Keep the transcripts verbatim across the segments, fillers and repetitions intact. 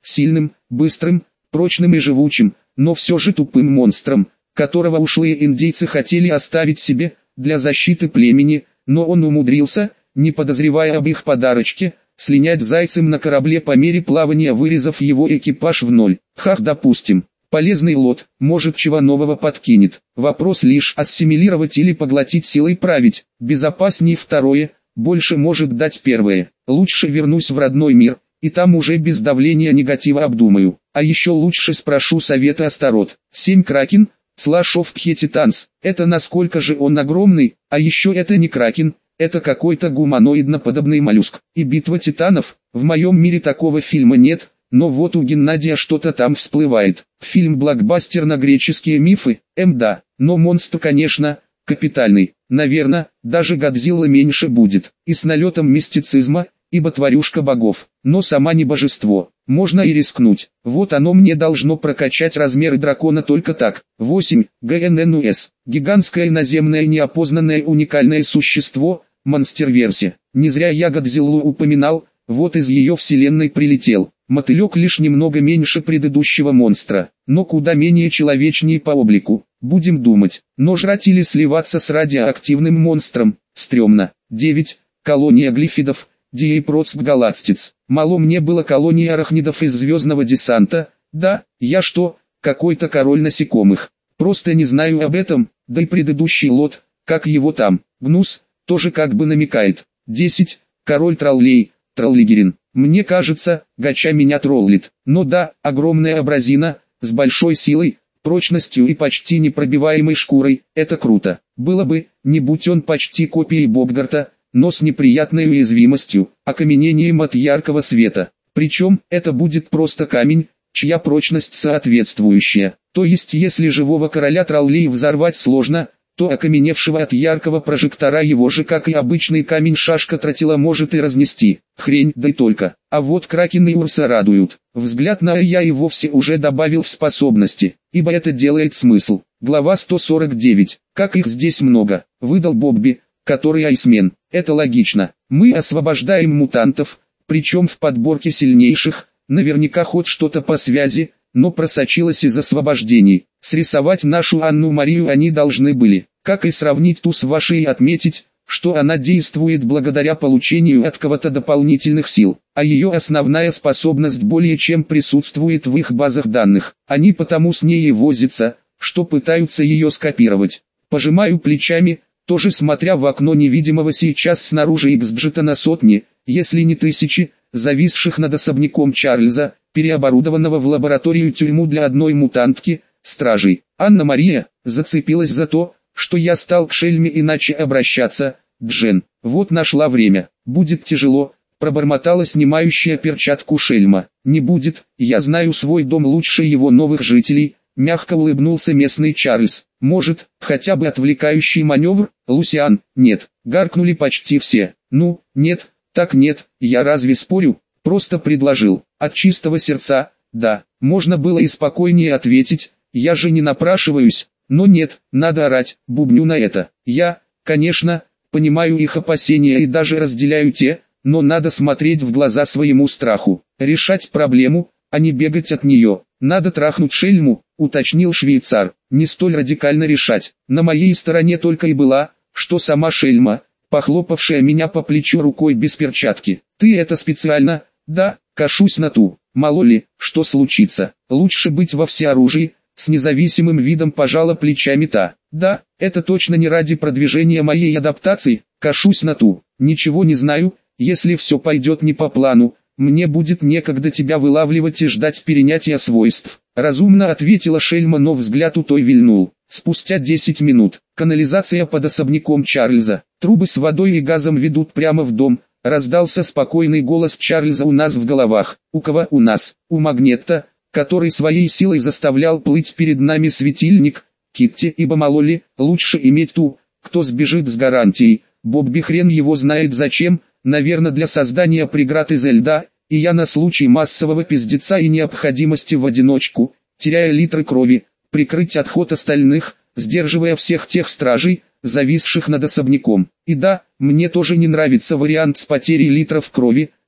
сильным, быстрым, прочным и живучим, но все же тупым монстром, которого ушлые индейцы хотели оставить себе, для защиты племени, но он умудрился, не подозревая об их подарочке, слинять зайцем на корабле по мере плавания, вырезав его экипаж в ноль. Хах, допустим, полезный лот, может чего нового подкинет. Вопрос лишь ассимилировать или поглотить силой править. Безопаснее второе, больше может дать первое. Лучше вернусь в родной мир, и там уже без давления негатива обдумаю. А еще лучше спрошу совета Астарот. Семь Кракен, Slash of Titans. Это насколько же он огромный, а еще это не Кракен. Это какой-то гуманоидно-подобный моллюск. И битва титанов, в моем мире такого фильма нет, но вот у Геннадия что-то там всплывает. Фильм-блокбастер на греческие мифы, эм да, но монстр, конечно, капитальный. Наверное, даже Годзилла меньше будет. И с налетом мистицизма, ибо тварюшка богов, но сама не божество. Можно и рискнуть. Вот оно мне должно прокачать размеры дракона только так. восемь. ГННУС. Гигантское наземное неопознанное уникальное существо, монстр-версия. Не зря я Годзиллу упоминал, вот из ее вселенной прилетел. Мотылек лишь немного меньше предыдущего монстра, но куда менее человечнее по облику. Будем думать, но жрать или сливаться с радиоактивным монстром, стрёмно. девять. Колония глифидов. Диепроцк галактиц. Мало мне было колонии арахнидов из звездного десанта, да, я что, какой-то король насекомых. Просто не знаю об этом, да и предыдущий лот, как его там, Гнус, тоже как бы намекает. десять. Король троллей, Троллигерин. Мне кажется, гача меня троллит, но да, огромная абразина, с большой силой, прочностью и почти непробиваемой шкурой, это круто. Было бы, не будь он почти копией Бобгарта, но с неприятной уязвимостью, окаменением от яркого света. Причем, это будет просто камень, чья прочность соответствующая. То есть если живого короля троллей взорвать сложно, то окаменевшего от яркого прожектора его же, как и обычный камень, шашка тротила может и разнести. Хрень, да и только. А вот Кракен и Урса радуют. Взгляд на я и вовсе уже добавил в способности, ибо это делает смысл. Глава сто сорок девять. Как их здесь много, выдал Бобби, который айсмен. Это логично. Мы освобождаем мутантов, причем в подборке сильнейших, наверняка хоть что-то по связи, но просочилось из освобождений. Срисовать нашу Анну-Марию они должны были, как и сравнить ту с вашей и отметить, что она действует благодаря получению от кого-то дополнительных сил, а ее основная способность более чем присутствует в их базах данных. Они потому с ней и возятся, что пытаются ее скопировать. Пожимаю плечами, тоже смотря в окно невидимого сейчас снаружи Иксджета на сотни, если не тысячи, зависших над особняком Чарльза, переоборудованного в лабораторию-тюрьму для одной мутантки, стражей. Анна-Мария зацепилась за то, что я стал к Шельме иначе обращаться. Джен, вот нашла время. Будет тяжело, пробормотала снимающая перчатку Шельма. Не будет, я знаю свой дом лучше его новых жителей. Мягко улыбнулся местный Чарльз. Может, хотя бы отвлекающий маневр, Лусиан? Нет, гаркнули почти все. Ну, нет, так нет, я разве спорю? Просто предложил. От чистого сердца, да, можно было и спокойнее ответить, я же не напрашиваюсь, но нет, надо орать, бубню на это. Я, конечно, понимаю их опасения и даже разделяю те, но надо смотреть в глаза своему страху, решать проблему, а не бегать от нее. Надо трахнуть Шельму, уточнил швейцар, не столь радикально решать. На моей стороне только и была, что сама Шельма, похлопавшая меня по плечу рукой без перчатки. Ты это специально? Да, кашусь на ту. Мало ли, что случится. Лучше быть во всеоружии, с независимым видом пожала плечами та. Да, это точно не ради продвижения моей адаптации, кашусь на ту. Ничего не знаю, если все пойдет не по плану, мне будет некогда тебя вылавливать и ждать перенятия свойств. Разумно ответила Шельма, но взгляд у той вильнул. Спустя десять минут, канализация под особняком Чарльза, трубы с водой и газом ведут прямо в дом. Раздался спокойный голос Чарльза у нас в головах. У кого у нас? У Магнетта, который своей силой заставлял плыть перед нами светильник. Китти, ибо мало ли, лучше иметь ту, кто сбежит с гарантией. Бобби хрен его знает зачем, наверное для создания преград из льда, и я на случай массового пиздеца и необходимости в одиночку, теряя литры крови, прикрыть отход остальных, сдерживая всех тех стражей, зависших над особняком. И да, мне тоже не нравится вариант с потерей литров крови,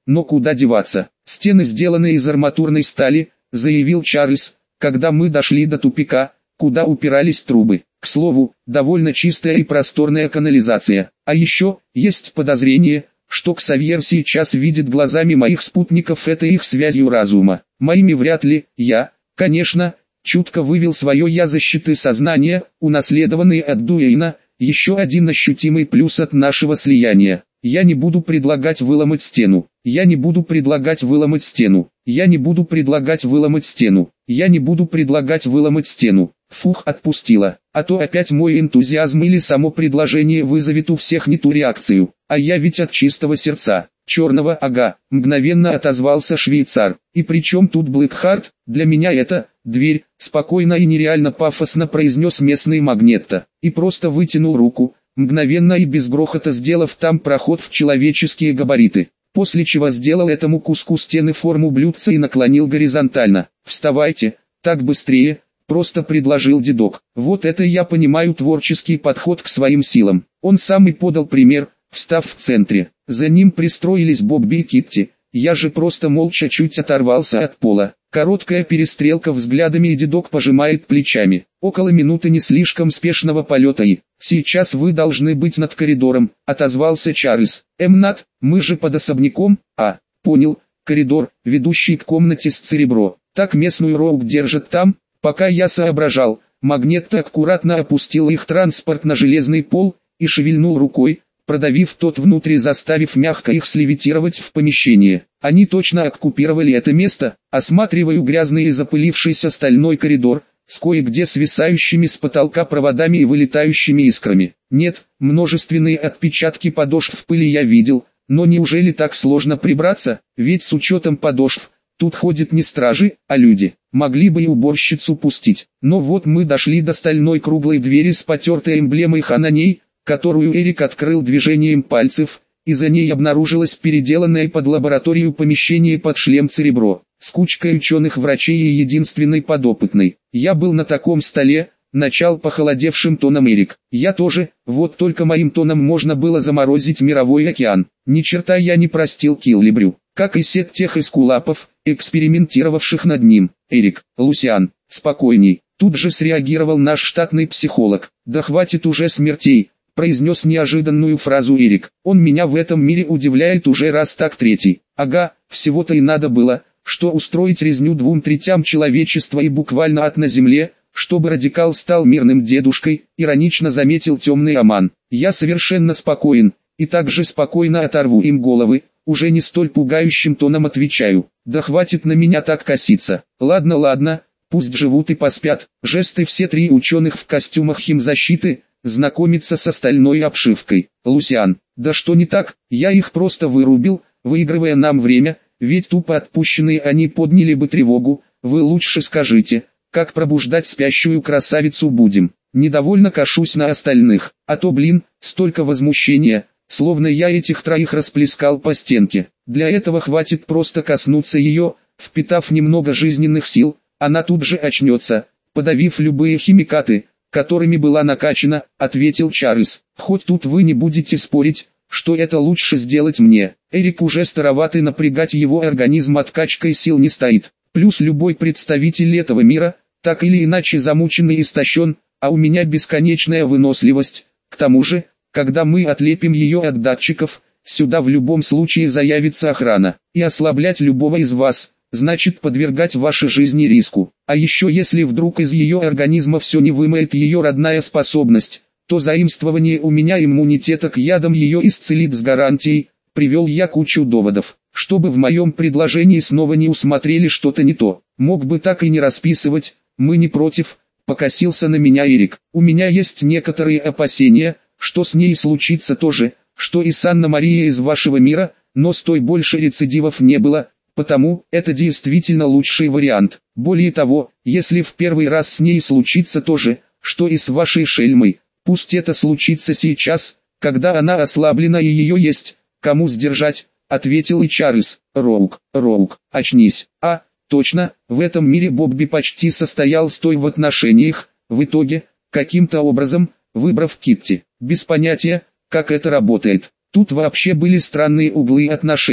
но куда деваться? Стены сделаны из арматурной стали, заявил Чарльз, когда мы дошли до тупика, куда упирались трубы. К слову, довольно чистая и просторная канализация. А еще, есть подозрение, что Ксавьер сейчас видит глазами моих спутников, это их связью разума. Моими вряд ли, я, конечно, чутко вывел свое «я» защиты сознания, унаследованные от Дуэйна, еще один ощутимый плюс от нашего слияния. Я не буду предлагать выломать стену. Я не буду предлагать выломать стену. Я не буду предлагать выломать стену. Я не буду предлагать выломать стену. Фух, отпустила. А то опять мой энтузиазм или само предложение вызовет у всех не ту реакцию. А я ведь от чистого сердца. Черного, ага, мгновенно отозвался швейцар. И при чем тут Блэкхарт? Для меня это дверь, спокойно и нереально пафосно произнес местный Магнетто. И просто вытянул руку, мгновенно и без грохота сделав там проход в человеческие габариты. После чего сделал этому куску стены форму блюдца и наклонил горизонтально. «Вставайте, так быстрее», — просто предложил дедок. Вот это я понимаю творческий подход к своим силам. Он сам и подал пример, встав в центре. За ним пристроились Бобби и Китти. Я же просто молча чуть оторвался от пола. Короткая перестрелка взглядами, и дедок пожимает плечами. Около минуты не слишком спешного полета и... «Сейчас вы должны быть над коридором», — отозвался Чарльз. «Эм, над, мы же под особняком». «А, понял, коридор, ведущий к комнате с Церебро. Так местную Роук держат там?» Пока я соображал, Магнетто аккуратно опустил их транспорт на железный пол и шевельнул рукой, продавив тот внутрь, заставив мягко их слевитировать в помещение. Они точно оккупировали это место. Осматриваю грязный и запылившийся стальной коридор, с кое-где свисающими с потолка проводами и вылетающими искрами. Нет, множественные отпечатки подошв в пыли я видел, но неужели так сложно прибраться? Ведь с учетом подошв, тут ходят не стражи, а люди. Могли бы и уборщицу пустить. Но вот мы дошли до стальной круглой двери с потертой эмблемой Х на ней, которую Эрик открыл движением пальцев, и за ней обнаружилось переделанное под лабораторию помещение под шлем Церебро, с кучкой ученых-врачей и единственной подопытной. Я был на таком столе, начал похолодевшим тоном Эрик. Я тоже, вот только моим тоном можно было заморозить мировой океан. Ни черта я не простил Киллибрю, как и сет тех эскулапов, экспериментировавших над ним. Эрик, Лусиан, спокойней. Тут же среагировал наш штатный психолог. Да хватит уже смертей, произнес неожиданную фразу Эрик. Он меня в этом мире удивляет уже раз так третий. Ага, всего-то и надо было, что устроить резню двум третям человечества и буквально ад на земле, чтобы радикал стал мирным дедушкой, иронично заметил темный Аман. Я совершенно спокоен, и также спокойно оторву им головы, уже не столь пугающим тоном отвечаю. Да хватит на меня так коситься. Ладно, ладно, пусть живут и поспят. Жесты все три ученых в костюмах химзащиты, знакомиться с остальной обшивкой. Лусиан, да что не так, я их просто вырубил, выигрывая нам время, ведь тупо отпущенные они подняли бы тревогу. Вы лучше скажите, как пробуждать спящую красавицу будем? Недовольно кашусь на остальных, а то, блин, столько возмущения, словно я этих троих расплескал по стенке. Для этого хватит просто коснуться ее, впитав немного жизненных сил, она тут же очнется, подавив любые химикаты, которыми была накачана, ответил Чарльз. Хоть тут вы не будете спорить, что это лучше сделать мне. Эрик уже староватый, напрягать его организм откачкой сил не стоит. Плюс любой представитель этого мира, так или иначе замучен и истощен, а у меня бесконечная выносливость. К тому же, когда мы отлепим ее от датчиков, сюда в любом случае заявится охрана. И ослаблять любого из вас, значит подвергать вашей жизни риску. А еще если вдруг из ее организма все не вымоет ее родная способность, то заимствование у меня иммунитета к ядам ее исцелит с гарантией. Привел я кучу доводов, чтобы в моем предложении снова не усмотрели что-то не то. Мог бы так и не расписывать, мы не против, покосился на меня Эрик. У меня есть некоторые опасения, что с ней случится то же, что и с Анна-Марией из вашего мира, но с той больше рецидивов не было, потому это действительно лучший вариант. Более того, если в первый раз с ней случится то же, что и с вашей шельмой, пусть это случится сейчас, когда она ослаблена и ее есть кому сдержать, ответил и Чарльз. Роук, Роук, очнись. А, точно, в этом мире Бобби почти состоял с той в отношениях, в итоге, каким-то образом, выбрав Китти. Без понятия, как это работает. Тут вообще были странные углы отношений.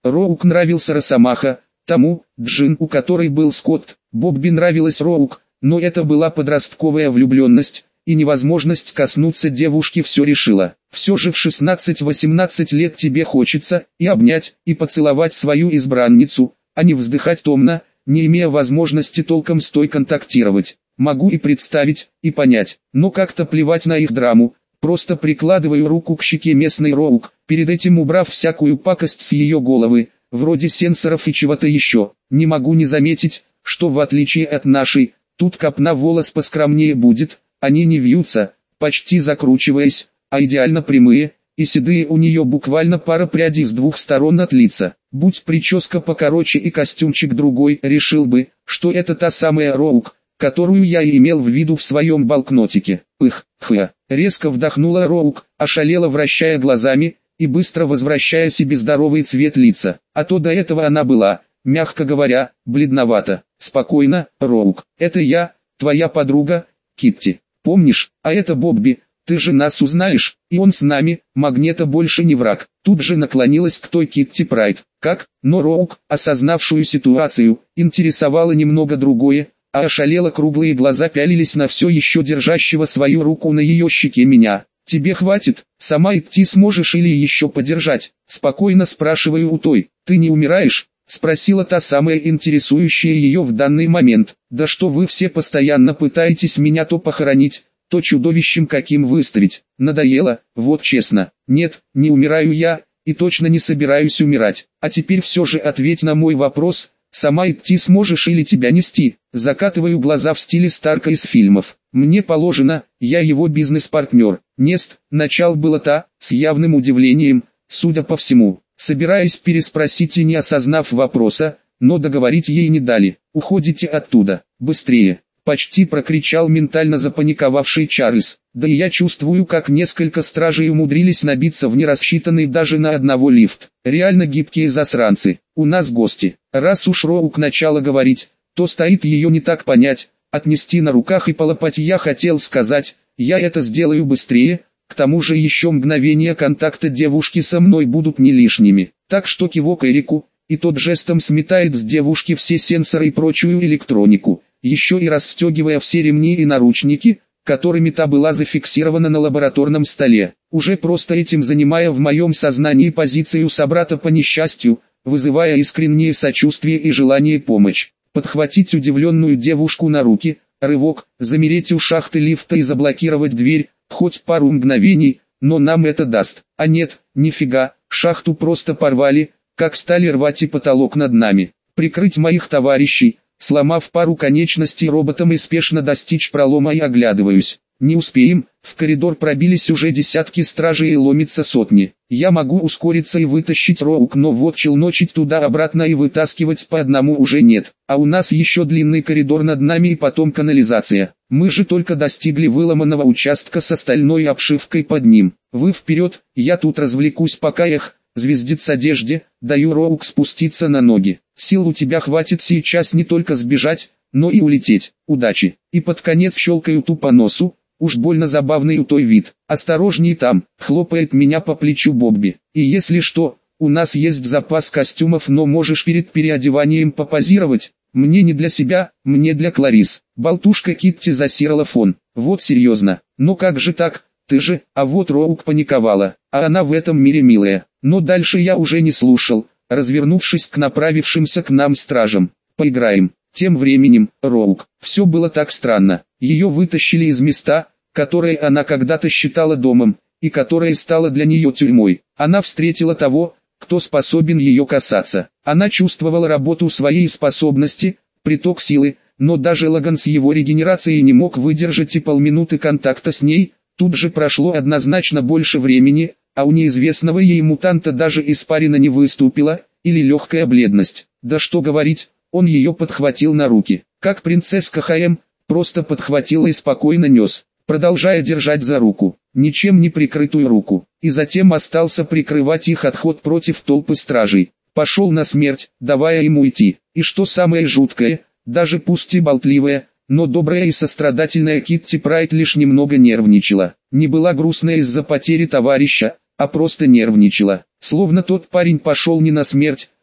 Роук нравился Росомаха, тому, Джин, у которой был Скотт. Бобби нравилась Роук, но это была подростковая влюбленность, и невозможность коснуться девушки все решила. Все же в шестнадцать-восемнадцать лет тебе хочется и обнять, и поцеловать свою избранницу, а не вздыхать томно, не имея возможности толком с той контактировать. Могу и представить, и понять, но как-то плевать на их драму. Просто прикладываю руку к щеке местной Роук, перед этим убрав всякую пакость с ее головы, вроде сенсоров и чего-то еще. Не могу не заметить, что в отличие от нашей, тут копна волос поскромнее будет, они не вьются, почти закручиваясь, а идеально прямые, и седые у нее буквально пара прядей с двух сторон от лица. Будь прическа покороче и костюмчик другой, решил бы, что это та самая Роук, которую я и имел в виду в своем блокнотике. Пых, хя. Резко вдохнула Роук, ошалела, вращая глазами, и быстро возвращая себе здоровый цвет лица. А то до этого она была, мягко говоря, бледновата. Спокойно, Роук, это я, твоя подруга, Китти. Помнишь, а это Бобби, ты же нас узнаешь, и он с нами, Магнето больше не враг. Тут же наклонилась к той Китти Прайд. Как? Но Роук, осознавшую ситуацию, интересовало немного другое, а ошалело круглые глаза пялились на все еще держащего свою руку на ее щеке меня. «Тебе хватит, сама идти сможешь или еще подержать?» Спокойно спрашиваю у той. «Ты не умираешь?» Спросила та самая интересующая ее в данный момент. «Да что вы все постоянно пытаетесь меня то похоронить, то чудовищем каким выставить. Надоело, вот честно. Нет, не умираю я, и точно не собираюсь умирать. А теперь все же ответь на мой вопрос, сама идти сможешь или тебя нести?» Закатываю глаза в стиле Старка из фильмов. «Мне положено, я его бизнес-партнер». Нест, начал было та, с явным удивлением, судя по всему, собираясь переспросить и не осознав вопроса, но договорить ей не дали. «Уходите оттуда, быстрее!» Почти прокричал ментально запаниковавший Чарльз. Да и я чувствую, как несколько стражей умудрились набиться в нерассчитанный даже на одного лифт. Реально гибкие засранцы. У нас гости. Раз уж Роук начала говорить, то стоит ее не так понять. Отнести на руках и полопать я хотел сказать, я это сделаю быстрее. К тому же еще мгновения контакта девушки со мной будут не лишними. Так что кивок Эрику, и тот жестом сметает с девушки все сенсоры и прочую электронику, еще и расстегивая все ремни и наручники, которыми та была зафиксирована на лабораторном столе, уже просто этим занимая в моем сознании позицию собрата по несчастью, вызывая искреннее сочувствие и желание помочь. Подхватить удивленную девушку на руки, рывок, замереть у шахты лифта и заблокировать дверь, хоть пару мгновений, но нам это даст. А нет, нифига, шахту просто порвали, как стали рвать и потолок над нами. Прикрыть моих товарищей, сломав пару конечностей роботом и спешно достичь пролома и оглядываюсь. Не успеем, в коридор пробились уже десятки стражей и ломится сотни. Я могу ускориться и вытащить Роук, но вот челночить туда-обратно и вытаскивать по одному уже нет. А у нас еще длинный коридор над нами и потом канализация. Мы же только достигли выломанного участка с остальной обшивкой под ним. Вы вперед, я тут развлекусь пока их... Звездец одежде, даю Роук спуститься на ноги. Сил у тебя хватит сейчас не только сбежать, но и улететь. Удачи. И под конец щелкаю ту по носу, уж больно забавный у той вид. Осторожней там, хлопает меня по плечу Бобби. И если что, у нас есть запас костюмов, но можешь перед переодеванием попозировать. Мне не для себя, мне для Кларис. Болтушка Китти засирала фон. Вот серьезно. Но как же так? Ты же, а вот Роук паниковала, а она в этом мире милая. Но дальше я уже не слушал, развернувшись к направившимся к нам стражам. Поиграем. Тем временем, Роук, все было так странно. Ее вытащили из места, которое она когда-то считала домом, и которое стало для нее тюрьмой. Она встретила того, кто способен ее касаться. Она чувствовала работу своей способности, приток силы, но даже Лаган с его регенерацией не мог выдержать и полминуты контакта с ней. Тут же прошло однозначно больше времени, а у неизвестного ей мутанта даже испарина не выступила, или легкая бледность. Да что говорить, он ее подхватил на руки, как принцесска Хаэм, просто подхватил и спокойно нес, продолжая держать за руку, ничем не прикрытую руку, и затем остался прикрывать их отход против толпы стражей. Пошел на смерть, давая ему идти, и что самое жуткое, даже пусть и болтливая, но добрая и сострадательная Китти Прайд лишь немного нервничала. Не была грустная из-за потери товарища, а просто нервничала. Словно тот парень пошел не на смерть,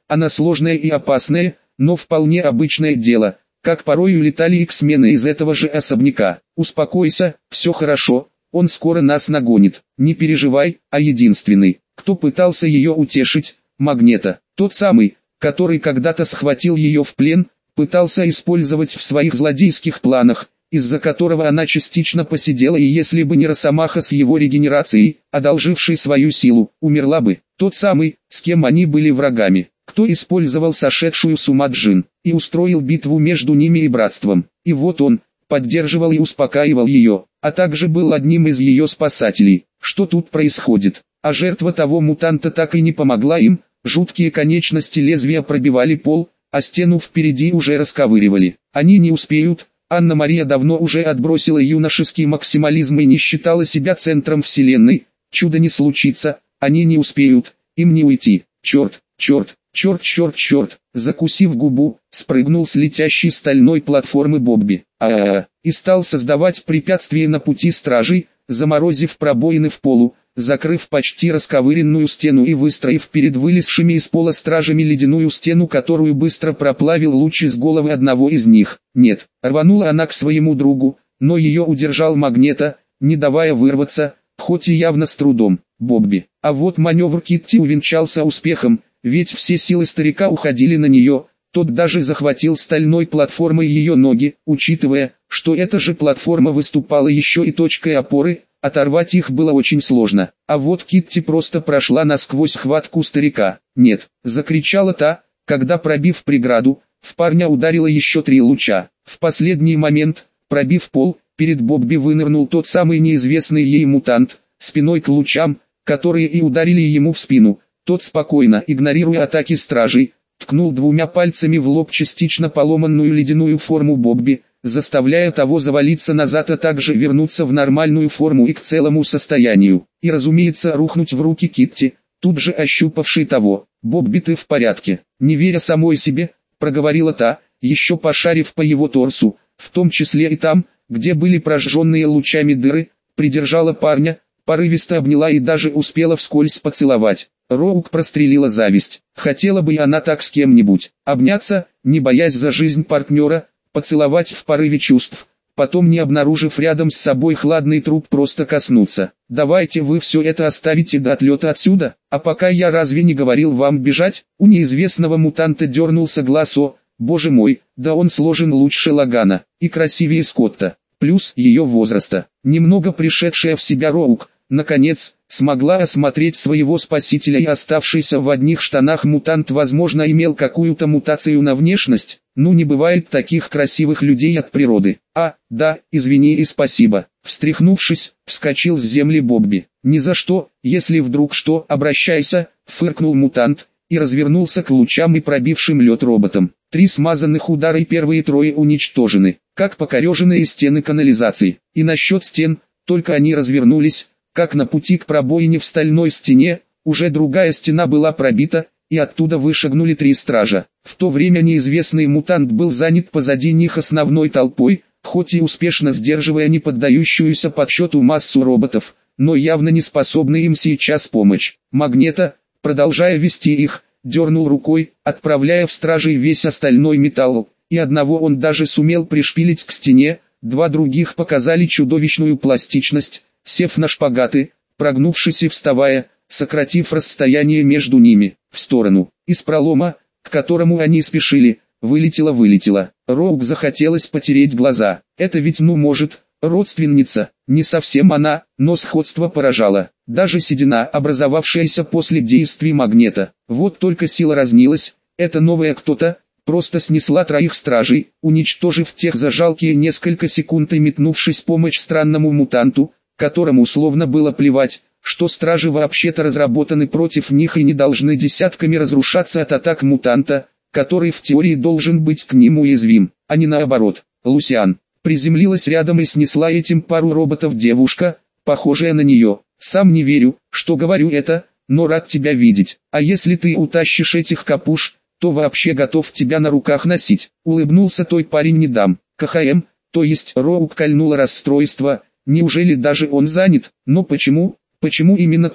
она сложная и опасная, но вполне обычное дело, как порой улетали иксмены из этого же особняка. Успокойся, все хорошо, он скоро нас нагонит, не переживай, а единственный, кто пытался ее утешить, Магнето, тот самый, который когда-то схватил ее в плен, пытался использовать в своих злодейских планах, из-за которого она частично посидела, и если бы не Росомаха с его регенерацией, одолживший свою силу, умерла бы. Тот самый, с кем они были врагами, кто использовал сошедшую с ума Джин, и устроил битву между ними и братством. И вот он, поддерживал и успокаивал ее, а также был одним из ее спасателей. Что тут происходит? А жертва того мутанта так и не помогла им, жуткие конечности лезвия пробивали пол, а стену впереди уже расковыривали. Они не успеют. Анна-Мария давно уже отбросила юношеский максимализм и не считала себя центром вселенной. Чудо не случится, они не успеют, им не уйти. Черт, черт, черт, черт, черт. Закусив губу, спрыгнул с летящей стальной платформы Бобби. А-а-а, и стал создавать препятствия на пути стражей, заморозив пробоины в полу, закрыв почти расковыренную стену и выстроив перед вылезшими из пола стражами ледяную стену, которую быстро проплавил луч из головы одного из них. Нет, рванула она к своему другу, но ее удержал Магнето, не давая вырваться, хоть и явно с трудом. Бобби. А вот маневр Китти увенчался успехом, ведь все силы старика уходили на нее, тот даже захватил стальной платформой ее ноги, учитывая, что эта же платформа выступала еще и точкой опоры. Оторвать их было очень сложно, а вот Китти просто прошла насквозь хватку старика. «Нет!» — закричала та, когда, пробив преграду, в парня ударило еще три луча. В последний момент, пробив пол, перед Бобби вынырнул тот самый неизвестный ей мутант, спиной к лучам, которые и ударили ему в спину. Тот спокойно, игнорируя атаки стражей, ткнул двумя пальцами в лоб частично поломанную ледяную форму Бобби, заставляя того завалиться назад, а также вернуться в нормальную форму и к целому состоянию. И, разумеется, рухнуть в руки Китти, тут же ощупавшей того. «Бобби, ты в порядке?» Не веря самой себе, проговорила та, еще пошарив по его торсу, в том числе и там, где были прожженные лучами дыры, придержала парня, порывисто обняла и даже успела вскользь поцеловать. Роук прострелила зависть. Хотела бы и она так с кем-нибудь обняться, не боясь за жизнь партнера, поцеловать в порыве чувств, потом, не обнаружив рядом с собой хладный труп, просто коснуться. «Давайте вы все это оставите до отлета отсюда, а пока я разве не говорил вам бежать?» У неизвестного мутанта дернулся глаз. О, боже мой, да он сложен лучше Лагана, и красивее Скотта, плюс ее возраста. Немного пришедшая в себя Роук, наконец, смогла осмотреть своего спасителя, и оставшийся в одних штанах мутант, возможно, имел какую-то мутацию на внешность. Ну, не бывает таких красивых людей от природы. А, да, извини и спасибо. Встряхнувшись, вскочил с земли Бобби. «Ни за что, если вдруг что, обращайся», — фыркнул мутант, и развернулся к лучам и пробившим лед роботам. Три смазанных удара и первые трое уничтожены, как покореженные стены канализации. И насчет стен, только они развернулись, как на пути к пробоине в стальной стене, уже другая стена была пробита, и оттуда вышагнули три стража. В то время неизвестный мутант был занят позади них основной толпой, хоть и успешно сдерживая неподдающуюся подсчету массу роботов, но явно не способный им сейчас помочь. Магнето, продолжая вести их, дернул рукой, отправляя в стражей весь остальной металл, и одного он даже сумел пришпилить к стене, два других показали чудовищную пластичность, сев на шпагаты, прогнувшись и вставая, сократив расстояние между ними. В сторону, из пролома, к которому они спешили, вылетело-вылетело. Роук захотелось потереть глаза. Это ведь, ну может, родственница, не совсем она, но сходство поражало. Даже седина, образовавшаяся после действий Магнета. Вот только сила разнилась, это новая кто-то, просто снесла троих стражей, уничтожив тех за жалкие несколько секунд и метнувшись помочь странному мутанту, которому словно было плевать, что стражи вообще-то разработаны против них и не должны десятками разрушаться от атак мутанта, который в теории должен быть к ним уязвим, а не наоборот. Лусиан приземлилась рядом и снесла этим пару роботов девушка, похожая на нее. «Сам не верю, что говорю это, но рад тебя видеть. А если ты утащишь этих капуш, то вообще готов тебя на руках носить», — улыбнулся той парень. «Не дам». КХМ, то есть Роук кольнуло расстройство. Неужели даже он занят? Но почему? Почему именно тот,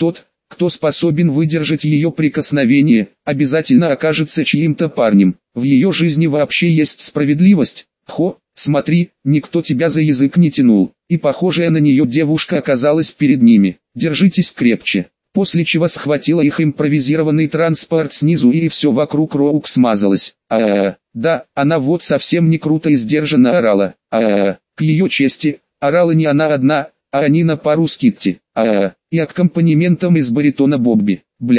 кто способен выдержать ее прикосновение, обязательно окажется чьим-то парнем. В ее жизни вообще есть справедливость. Хо, смотри, никто тебя за язык не тянул. И похожая на нее девушка оказалась перед ними. Держитесь крепче. После чего схватила их импровизированный транспорт снизу, и все вокруг Роук смазалось. А-а-а, да, она вот совсем не круто и сдержанно орала. А-а-а, к ее чести, орала не она одна, а они на пару с Китти. А-а-а, и аккомпанементом из баритона Бобби.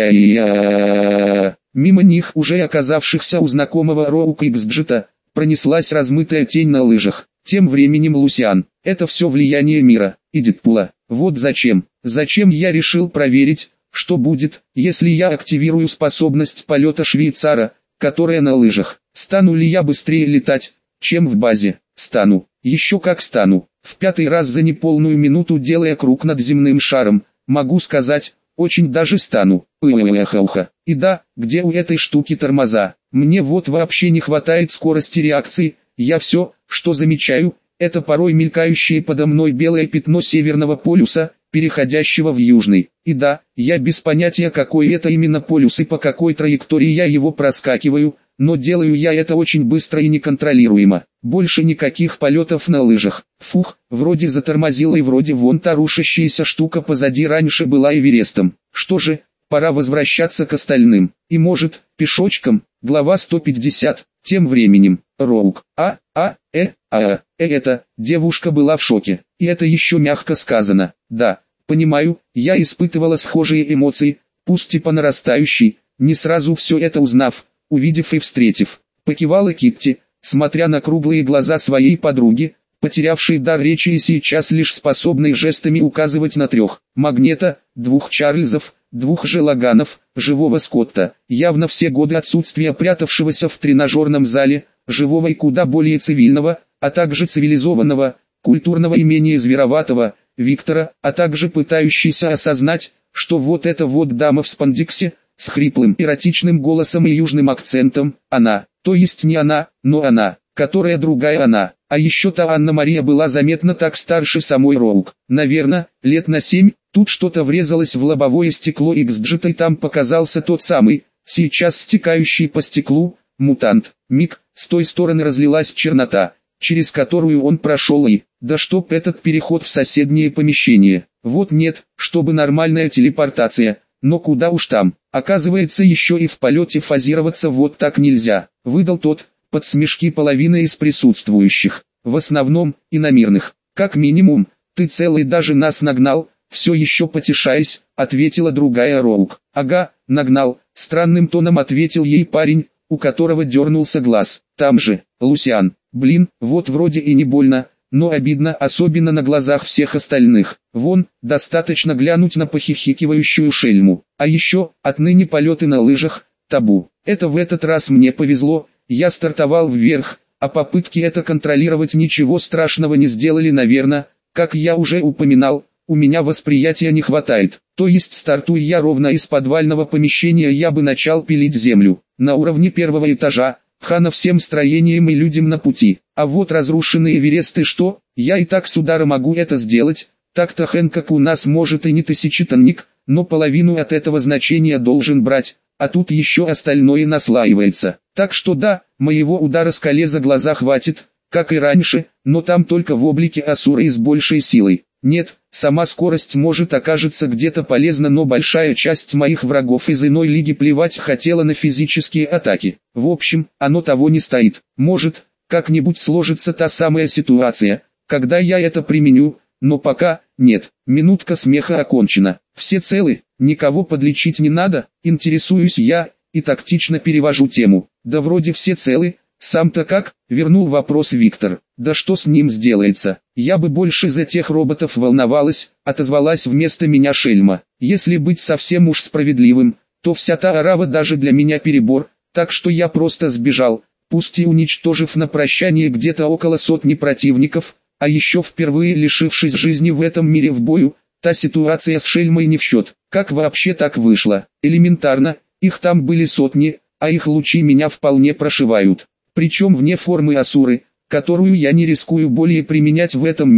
Бля-я-я-я. Мимо них, уже оказавшихся у знакомого Роук и Бсджета, пронеслась размытая тень на лыжах. Тем временем Лусиан. Это все влияние мира и Дэдпула. Вот зачем. Зачем я решил проверить, что будет, если я активирую способность полета швейцара, которая на лыжах. Стану ли я быстрее летать, чем в базе? Стану. Еще как стану. В пятый раз за неполную минуту, делая круг над земным шаром, могу сказать, очень даже стану. Уэ-уэ-уха. И да, где у этой штуки тормоза? Мне вот вообще не хватает скорости реакции. Я все, что замечаю, это порой мелькающее подо мной белое пятно Северного полюса, переходящего в Южный. И да, я без понятия, какой это именно полюс и по какой траектории я его проскакиваю, но делаю я это очень быстро и неконтролируемо. Больше никаких полетов на лыжах. Фух, вроде затормозила, и вроде вон та рушащаяся штука позади раньше была Эверестом. Что же, пора возвращаться к остальным. И может, пешочком. Глава сто пятьдесят. Тем временем, Роук. А, а, э, а, э, это, девушка была в шоке. И это еще мягко сказано. Да, понимаю, я испытывала схожие эмоции, пусть и по нарастающей, не сразу все это узнав, увидев и встретив. Покивала Китти, смотря на круглые глаза своей подруги, потерявшей дар речи и сейчас лишь способной жестами указывать на трех. Магнета, двух Чарльзов, двух же Лаганов, живого Скотта, явно все годы отсутствия прятавшегося в тренажерном зале, живого и куда более цивильного, а также цивилизованного, культурного и менее звероватого, Виктора, а также пытающийся осознать, что вот эта вот дама в спандексе, с хриплым эротичным голосом и южным акцентом, она, то есть не она, но она, которая другая она. А еще та Анна-Мария была заметно так старше самой Роук. Наверное, лет на семь. Тут что-то врезалось в лобовое стекло Иксджета, и там показался тот самый, сейчас стекающий по стеклу, мутант. Миг, с той стороны разлилась чернота, через которую он прошел, и, да чтоб этот переход в соседнее помещение. Вот нет, чтобы нормальная телепортация, но куда уж там. Оказывается, еще и в полете фазироваться вот так нельзя. Выдал тот, под смешки половины из присутствующих, в основном, иномирных. Как минимум, ты целый даже нас нагнал. Все еще потешаясь, ответила другая Роук. Ага, нагнал, странным тоном ответил ей парень, у которого дернулся глаз. Там же, Лусиан. Блин, вот вроде и не больно, но обидно, особенно на глазах всех остальных. Вон, достаточно глянуть на похихикивающую шельму. А еще, отныне полеты на лыжах, табу. Это в этот раз мне повезло, я стартовал вверх, а попытки это контролировать ничего страшного не сделали, наверное, как я уже упоминал. У меня восприятия не хватает, то есть стартуя я ровно из подвального помещения, я бы начал пилить землю, на уровне первого этажа, хана всем строениям и людям на пути. А вот разрушенные Эвересты что, я и так с удара могу это сделать, так-то хэн как у нас может и не тысячетонник, но половину от этого значения должен брать, а тут еще остальное наслаивается. Так что да, моего удара скале за глаза хватит, как и раньше, но там только в облике Асуры и с большей силой. Нет, сама скорость может окажется где-то полезна, но большая часть моих врагов из иной лиги плевать хотела на физические атаки. В общем, оно того не стоит. Может, как-нибудь сложится та самая ситуация, когда я это применю, но пока нет. Минутка смеха окончена. Все целы, никого подлечить не надо, интересуюсь я, и тактично перевожу тему. Да вроде все целы. «Сам-то как?» — вернул вопрос Виктор. «Да что с ним сделается? Я бы больше за тех роботов волновалась», — отозвалась вместо меня шельма. «Если быть совсем уж справедливым, то вся та арава даже для меня перебор, так что я просто сбежал, пусть и уничтожив на прощание где-то около сотни противников, а еще впервые лишившись жизни в этом мире в бою, та ситуация с шельмой не в счет. Как вообще так вышло? Элементарно, их там были сотни, а их лучи меня вполне прошивают. Причем вне формы Асуры, которую я не рискую более применять в этом мире,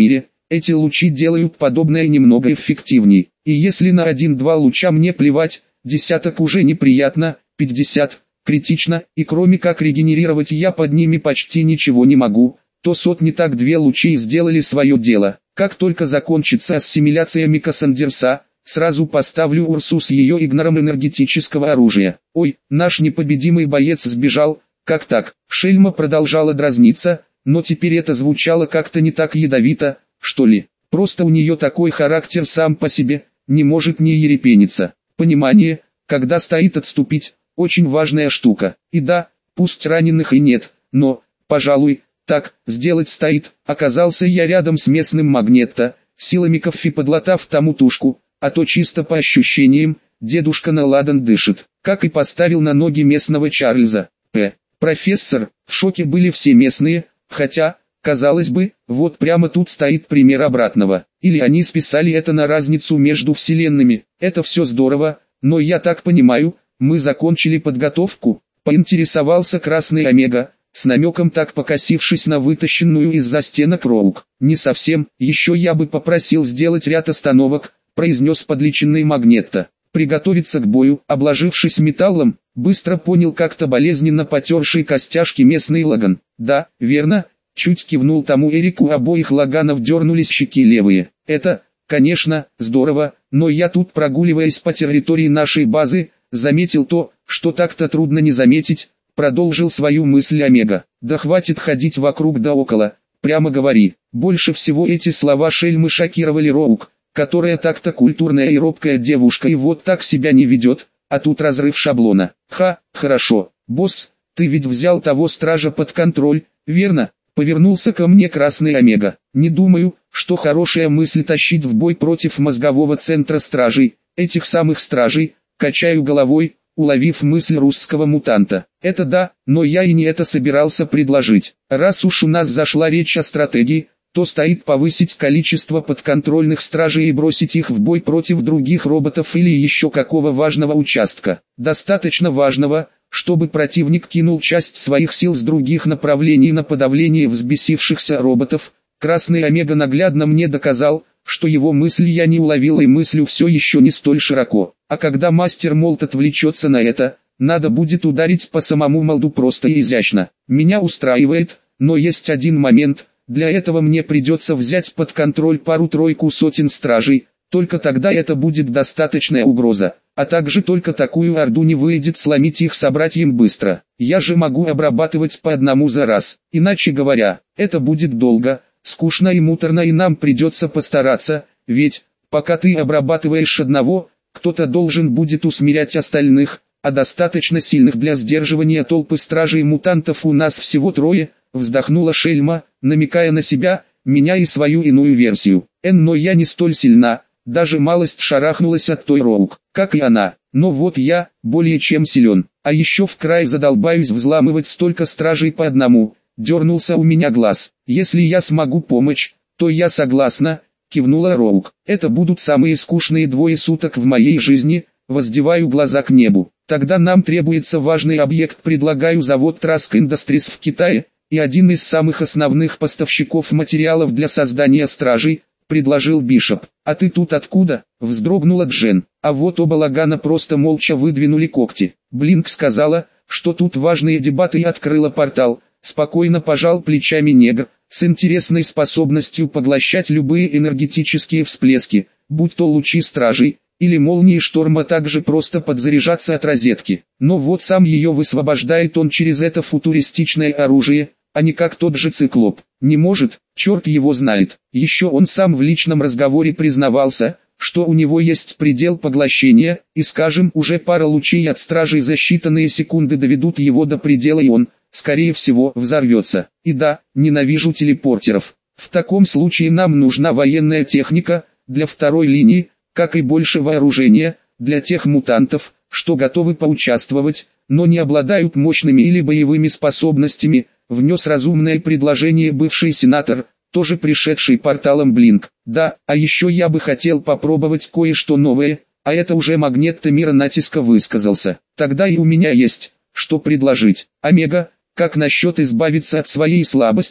эти лучи делают подобное немного эффективней. И если на один-два луча мне плевать, десяток уже неприятно, пятьдесят критично, и кроме как регенерировать я под ними почти ничего не могу, то сотни так две лучей сделали свое дело. Как только закончится ассимиляция Мика Сандерса, сразу поставлю Урсу с ее игнором энергетического оружия. Ой, наш непобедимый боец сбежал, как так? Шельма продолжала дразниться, но теперь это звучало как-то не так ядовито, что ли. Просто у нее такой характер сам по себе, не может не ерепениться. Понимание, когда стоит отступить, очень важная штука. И да, пусть раненых и нет, но, пожалуй, так, сделать стоит. Оказался я рядом с местным Магнетто, силами Коффи подлатав тому тушку, а то чисто по ощущениям, дедушка на ладан дышит. Как и поставил на ноги местного Чарльза. П. Профессор, в шоке были все местные, хотя, казалось бы, вот прямо тут стоит пример обратного. Или они списали это на разницу между вселенными. Это все здорово, но я так понимаю, мы закончили подготовку, поинтересовался Красный Омега, с намеком так покосившись на вытащенную из-за стенок Роук. Не совсем, еще я бы попросил сделать ряд остановок, произнес подлеченный Магнетто. Приготовиться к бою, обложившись металлом, быстро понял как-то болезненно потерший костяшки местный Лаган. Да, верно, чуть кивнул тому Эрику, обоих Лаганов дернулись щеки левые. Это, конечно, здорово, но я тут, прогуливаясь по территории нашей базы, заметил то, что так-то трудно не заметить, продолжил свою мысль Омега. Да хватит ходить вокруг да около, прямо говори. Больше всего эти слова Шельмы шокировали Роук, которая так-то культурная и робкая девушка и вот так себя не ведет, а тут разрыв шаблона. Ха, хорошо, босс, ты ведь взял того стража под контроль, верно? Повернулся ко мне Красный Омега. Не думаю, что хорошая мысль тащить в бой против мозгового центра стражей, этих самых стражей, качаю головой, уловив мысль русского мутанта. Это да, но я и не это собирался предложить. Раз уж у нас зашла речь о стратегии, то стоит повысить количество подконтрольных стражей и бросить их в бой против других роботов или еще какого важного участка. Достаточно важного, чтобы противник кинул часть своих сил с других направлений на подавление взбесившихся роботов. Красный Омега наглядно мне доказал, что его мысль я не уловил и мыслю все еще не столь широко. А когда мастер Молот отвлечется на это, надо будет ударить по самому Молду просто и изящно. Меня устраивает, но есть один момент. Для этого мне придется взять под контроль пару-тройку сотен стражей, только тогда это будет достаточная угроза, а также только такую орду не выйдет сломить их собратьям быстро. Я же могу обрабатывать по одному за раз, иначе говоря, это будет долго, скучно и муторно и нам придется постараться, ведь, пока ты обрабатываешь одного, кто-то должен будет усмирять остальных, а достаточно сильных для сдерживания толпы стражей мутантов у нас всего трое. Вздохнула Шельма, намекая на себя, меня и свою иную версию. Эн, но я не столь сильна, даже малость шарахнулась от той Роук, как и она. Но вот я, более чем силен, а еще в край задолбаюсь взламывать столько стражей по одному. Дернулся у меня глаз. Если я смогу помочь, то я согласна, кивнула Роук. Это будут самые скучные двое суток в моей жизни, воздеваю глаза к небу. Тогда нам требуется важный объект, предлагаю завод Trask Industries в Китае, и один из самых основных поставщиков материалов для создания стражей, предложил Бишоп. А ты тут откуда? Вздрогнула Джен. А вот оба Лагана просто молча выдвинули когти. Блинк сказала, что тут важные дебаты и открыла портал. Спокойно пожал плечами негр, с интересной способностью поглощать любые энергетические всплески, будь то лучи стражей, или молнии шторма, также просто подзаряжаться от розетки. Но вот сам ее высвобождает он через это футуристичное оружие, а не как тот же циклоп. Не может, черт его знает. Еще он сам в личном разговоре признавался, что у него есть предел поглощения, и скажем, уже пара лучей от стражей за считанные секунды доведут его до предела и он, скорее всего, взорвется. И да, ненавижу телепортеров. В таком случае нам нужна военная техника, для второй линии, как и больше вооружения, для тех мутантов, что готовы поучаствовать, но не обладают мощными или боевыми способностями, внес разумное предложение бывший сенатор, тоже пришедший порталом Блинк. Да, а еще я бы хотел попробовать кое-что новое, а это уже Магнетто мира натиска высказался. Тогда и у меня есть, что предложить. Омега, как насчет избавиться от своей слабости,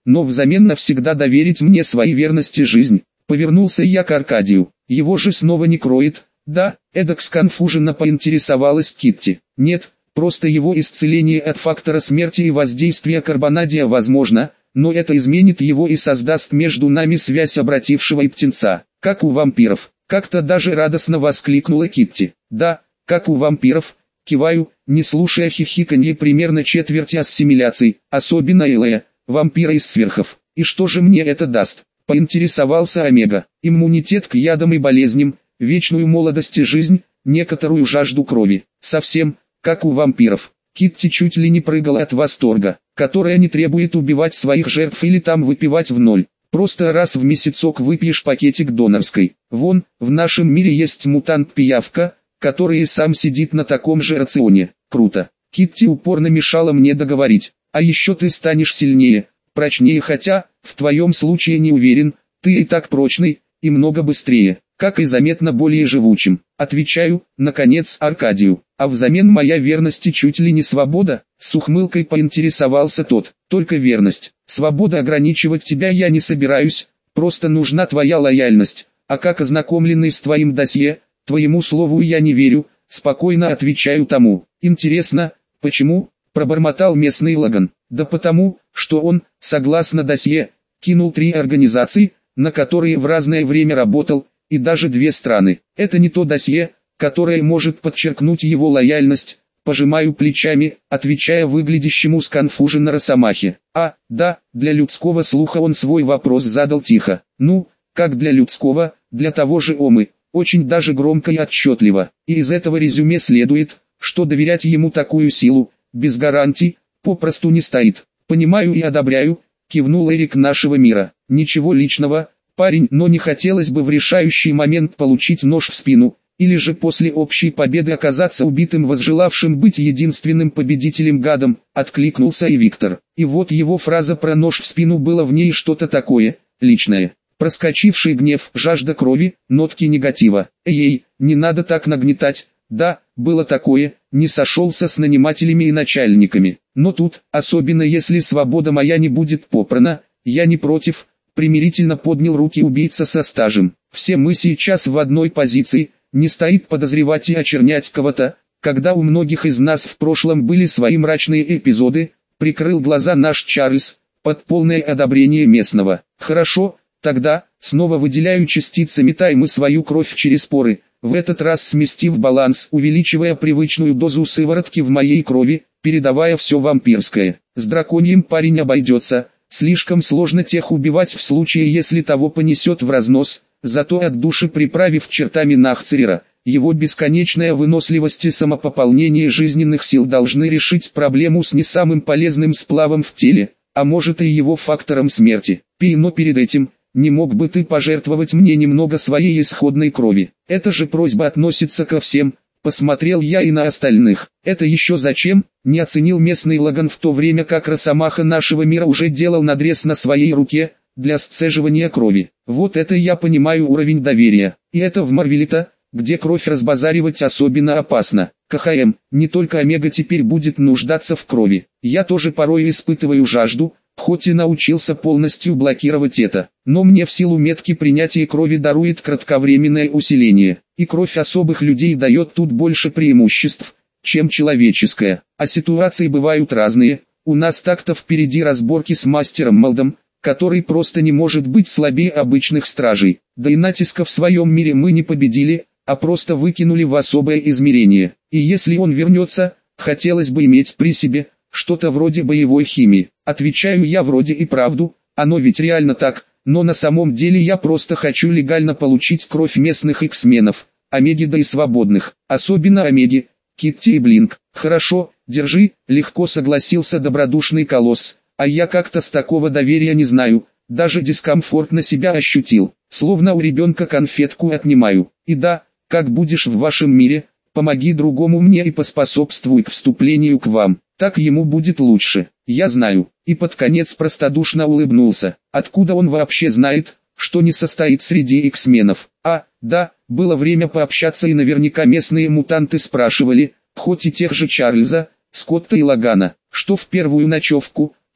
но взамен навсегда доверить мне своей верности жизнь. Повернулся я к Аркадию. Его же снова не кроет, да? Эдак сконфуженно поинтересовалась Китти. Нет, просто его исцеление от фактора смерти и воздействия карбонадия возможно, но это изменит его и создаст между нами связь обратившего и птенца, как у вампиров. Как-то даже радостно воскликнула Китти. Да, как у вампиров, киваю, не слушая хихиканье примерно четверти ассимиляций, особенно Элая, вампира из сверхов. И что же мне это даст? Поинтересовался Омега. Иммунитет к ядам и болезням, вечную молодость и жизнь, некоторую жажду крови. Совсем, как у вампиров. Китти чуть ли не прыгала от восторга, которая не требует убивать своих жертв или там выпивать в ноль. Просто раз в месяцок выпьешь пакетик донорской. Вон, в нашем мире есть мутант-пиявка, который и сам сидит на таком же рационе. Круто. Китти упорно мешала мне договорить. А еще ты станешь сильнее, прочнее, хотя, в твоем случае не уверен, ты и так прочный, и много быстрее, как и заметно более живучим. Отвечаю, наконец, Аркадию. А взамен моя верность и чуть ли не свобода, с ухмылкой поинтересовался тот. Только верность. Свобода ограничивать тебя я не собираюсь, просто нужна твоя лояльность. А как ознакомленный с твоим досье, твоему слову я не верю, спокойно отвечаю тому. Интересно, почему? Пробормотал местный Лаган. Да потому, что он, согласно досье, кинул три организации, на которые в разное время работал, и даже две страны. Это не то досье, которое может подчеркнуть его лояльность. Пожимаю плечами, отвечая выглядящему сконфуженно Росомахе. А, да, для людского слуха он свой вопрос задал тихо. Ну, как для людского, для того же Омы, очень даже громко и отчетливо. И из этого резюме следует, что доверять ему такую силу, без гарантий, попросту не стоит. Понимаю и одобряю, кивнул Эрик нашего мира. Ничего личного, парень, но не хотелось бы в решающий момент получить нож в спину, или же после общей победы оказаться убитым, возжелавшим быть единственным победителем гадом, откликнулся и Виктор. И вот его фраза про нож в спину, было в ней что-то такое, личное. Проскочивший гнев, жажда крови, нотки негатива. Эй, не надо так нагнетать. Да, было такое, не сошелся с нанимателями и начальниками. Но тут, особенно если свобода моя не будет попрана, я не против, примирительно поднял руки убийца со стажем. Все мы сейчас в одной позиции, не стоит подозревать и очернять кого-то, когда у многих из нас в прошлом были свои мрачные эпизоды, прикрыл глаза наш Чарльз, под полное одобрение местного. Хорошо, тогда, снова выделяю частицы, метаем мы свою кровь через поры, в этот раз сместив баланс, увеличивая привычную дозу сыворотки в моей крови, передавая все вампирское. С драконьим парень обойдется, слишком сложно тех убивать в случае, если того понесет в разнос, зато от души приправив чертами Нахцерера, его бесконечная выносливость и самопополнение жизненных сил должны решить проблему с не самым полезным сплавом в теле, а может и его фактором смерти. Пей, но перед этим, не мог бы ты пожертвовать мне немного своей исходной крови? Эта же просьба относится ко всем. Посмотрел я и на остальных. Это еще зачем? Не оценил местный Лаган, в то время как Росомаха нашего мира уже делал надрез на своей руке, для сцеживания крови. Вот это я понимаю уровень доверия. И это в Марвеле-то, где кровь разбазаривать особенно опасно. КХМ, не только Омега теперь будет нуждаться в крови. Я тоже порой испытываю жажду, хоть и научился полностью блокировать это. Но мне в силу метки принятия крови дарует кратковременное усиление. И кровь особых людей дает тут больше преимуществ, чем человеческая. А ситуации бывают разные. У нас так-то впереди разборки с мастером Малдом, который просто не может быть слабее обычных стражей. Да и натиска в своем мире мы не победили, а просто выкинули в особое измерение. И если он вернется, хотелось бы иметь при себе что-то вроде боевой химии. Отвечаю я вроде и правду, оно ведь реально так, но на самом деле я просто хочу легально получить кровь местных иксменов, Омеги да и свободных, особенно Омеги, Китти и Блинк. Хорошо, держи, легко согласился добродушный колосс. А я как-то с такого доверия не знаю, даже дискомфорт на себя ощутил, словно у ребенка конфетку отнимаю. И да, как будешь в вашем мире, помоги другому мне и поспособствуй к вступлению к вам, так ему будет лучше, я знаю. И под конец простодушно улыбнулся. Откуда он вообще знает, что не состоит среди иксменов? А, да, было время пообщаться, и наверняка местные мутанты спрашивали, хоть и тех же Чарльза, Скотта и Лагана, что в первую ночевку,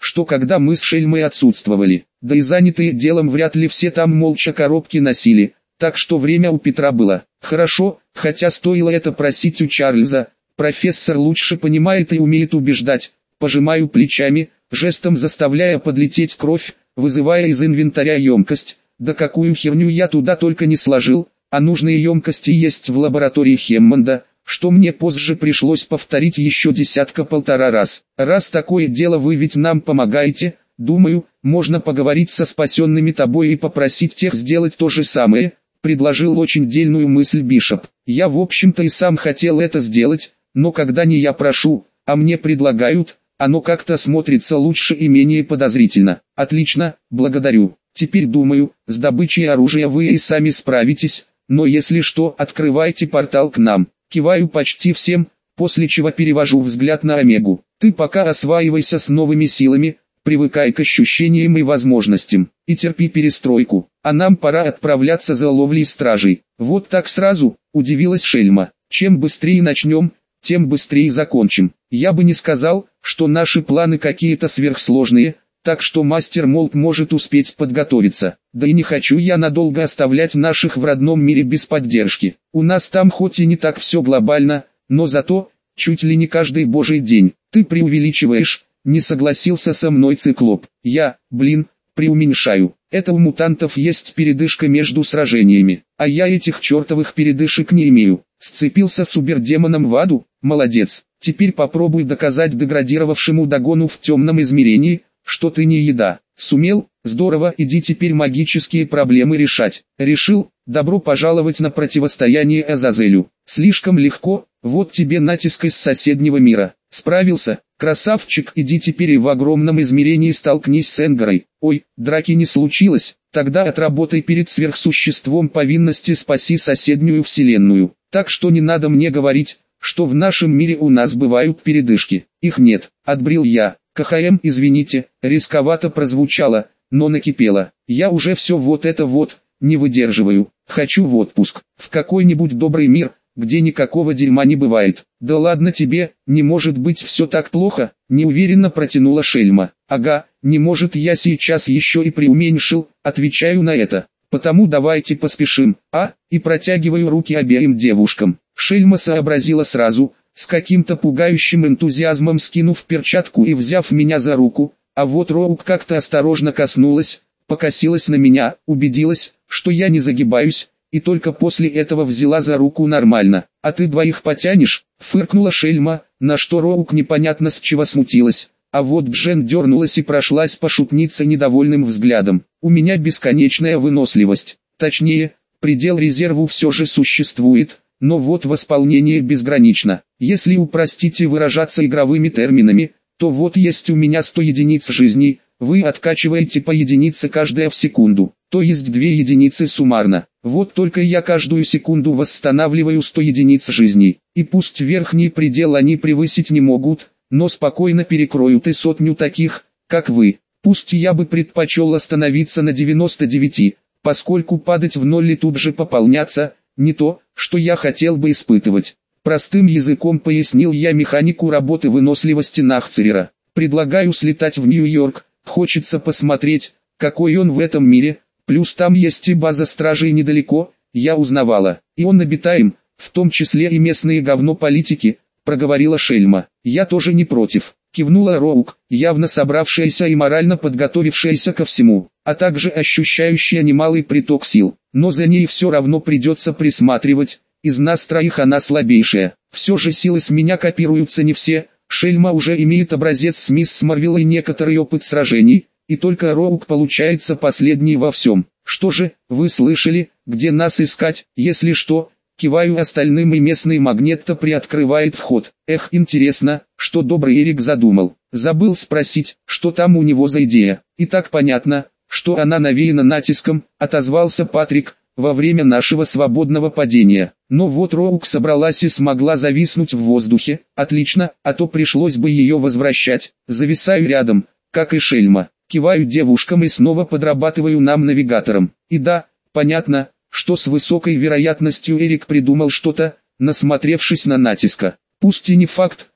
что когда мы с Шельмой отсутствовали, да и занятые делом вряд ли все там молча коробки носили, так что время у Петра было. Хорошо, хотя стоило это просить у Чарльза, профессор лучше понимает и умеет убеждать. Пожимаю плечами, жестом заставляя подлететь кровь, вызывая из инвентаря емкость. Да какую херню я туда только не сложил, а нужные емкости есть в лаборатории Хеммонда, что мне позже пришлось повторить еще десятка-полтора раз. Раз такое дело, вы ведь нам помогаете, думаю, можно поговорить со спасенными тобой и попросить тех сделать то же самое, предложил очень дельную мысль Бишоп. Я в общем-то и сам хотел это сделать, но когда не я прошу, а мне предлагают, оно как-то смотрится лучше и менее подозрительно. Отлично, благодарю. Теперь думаю, с добычей оружия вы и сами справитесь, но если что, открывайте портал к нам. Киваю почти всем, после чего перевожу взгляд на Омегу. Ты пока осваивайся с новыми силами, привыкай к ощущениям и возможностям, и терпи перестройку, а нам пора отправляться за ловлей стражей. Вот так сразу, удивилась Шельма. Чем быстрее начнем, тем быстрее закончим. Я бы не сказал, что наши планы какие-то сверхсложные, так что мастер Молт может успеть подготовиться. Да и не хочу я надолго оставлять наших в родном мире без поддержки. У нас там хоть и не так все глобально, но зато, чуть ли не каждый божий день. Ты преувеличиваешь, не согласился со мной Циклоп. Я, блин, преуменьшаю. Это у мутантов есть передышка между сражениями, а я этих чертовых передышек не имею. Сцепился с убердемоном в аду? Молодец. Теперь попробуй доказать деградировавшему Дагону в темном измерении, что ты не еда. Сумел? Здорово, иди теперь магические проблемы решать. Решил? Добро пожаловать на противостояние Азазелю. Слишком легко, вот тебе натиск из соседнего мира. Справился? Красавчик, иди теперь и в огромном измерении столкнись с Энгарой. Ой, драки не случилось, тогда отработай перед сверхсуществом повинности, спаси соседнюю вселенную. Так что не надо мне говорить, что в нашем мире у нас бывают передышки. Их нет, отбрил я. КХМ, извините, рисковато прозвучало, но накипело. Я уже все вот это вот, не выдерживаю. Хочу в отпуск, в какой-нибудь добрый мир, где никакого дерьма не бывает. Да ладно тебе, не может быть все так плохо, неуверенно протянула Шельма. Ага, не может, я сейчас еще и преуменьшил, отвечаю на это. Потому давайте поспешим, а, и протягиваю руки обеим девушкам. Шельма сообразила сразу, с каким-то пугающим энтузиазмом скинув перчатку и взяв меня за руку, а вот Роук как-то осторожно коснулась, покосилась на меня, убедилась, что я не загибаюсь, и только после этого взяла за руку нормально. «А ты двоих потянешь?» — фыркнула Шельма, на что Роук непонятно с чего смутилась. А вот Джен дернулась и прошлась по шутнице недовольным взглядом. «У меня бесконечная выносливость, точнее, предел резерву все же существует, но вот восполнение безгранично. Если упростить и выражаться игровыми терминами, то вот есть у меня сто единиц жизни, вы откачиваете по единице каждая в секунду, то есть две единицы суммарно. Вот только я каждую секунду восстанавливаю сто единиц жизни, и пусть верхний предел они превысить не могут, но спокойно перекроют и сотню таких, как вы. Пусть я бы предпочел остановиться на девяноста девяти, поскольку падать в ноль и тут же пополняться – не то, что я хотел бы испытывать. Простым языком пояснил я механику работы выносливости Нахцерера. Предлагаю слетать в Нью-Йорк, хочется посмотреть, какой он в этом мире, плюс там есть и база стражей недалеко, я узнавала. И он обитаем, в том числе и местные говно-политики, проговорила Шельма. Я тоже не против. Кивнула Роук, явно собравшаяся и морально подготовившаяся ко всему, а также ощущающая немалый приток сил. Но за ней все равно придется присматривать, из нас троих она слабейшая. Все же силы с меня копируются не все, Шельма уже имеет образец с мисс Марвел и некоторый опыт сражений, и только Роук получается последний во всем. Что же, вы слышали, где нас искать, если что? Киваю остальным, и местный магнетто приоткрывает вход. Эх, интересно, что добрый Эрик задумал. Забыл спросить, что там у него за идея. И так понятно, что она навеяна натиском, отозвался Патрик, во время нашего свободного падения. Но вот Роук собралась и смогла зависнуть в воздухе. Отлично, а то пришлось бы ее возвращать. Зависаю рядом, как и Шельма. Киваю девушкам и снова подрабатываю нам навигатором. И да, понятно, что с высокой вероятностью Эрик придумал что-то, насмотревшись на натиска. Пусть и не факт,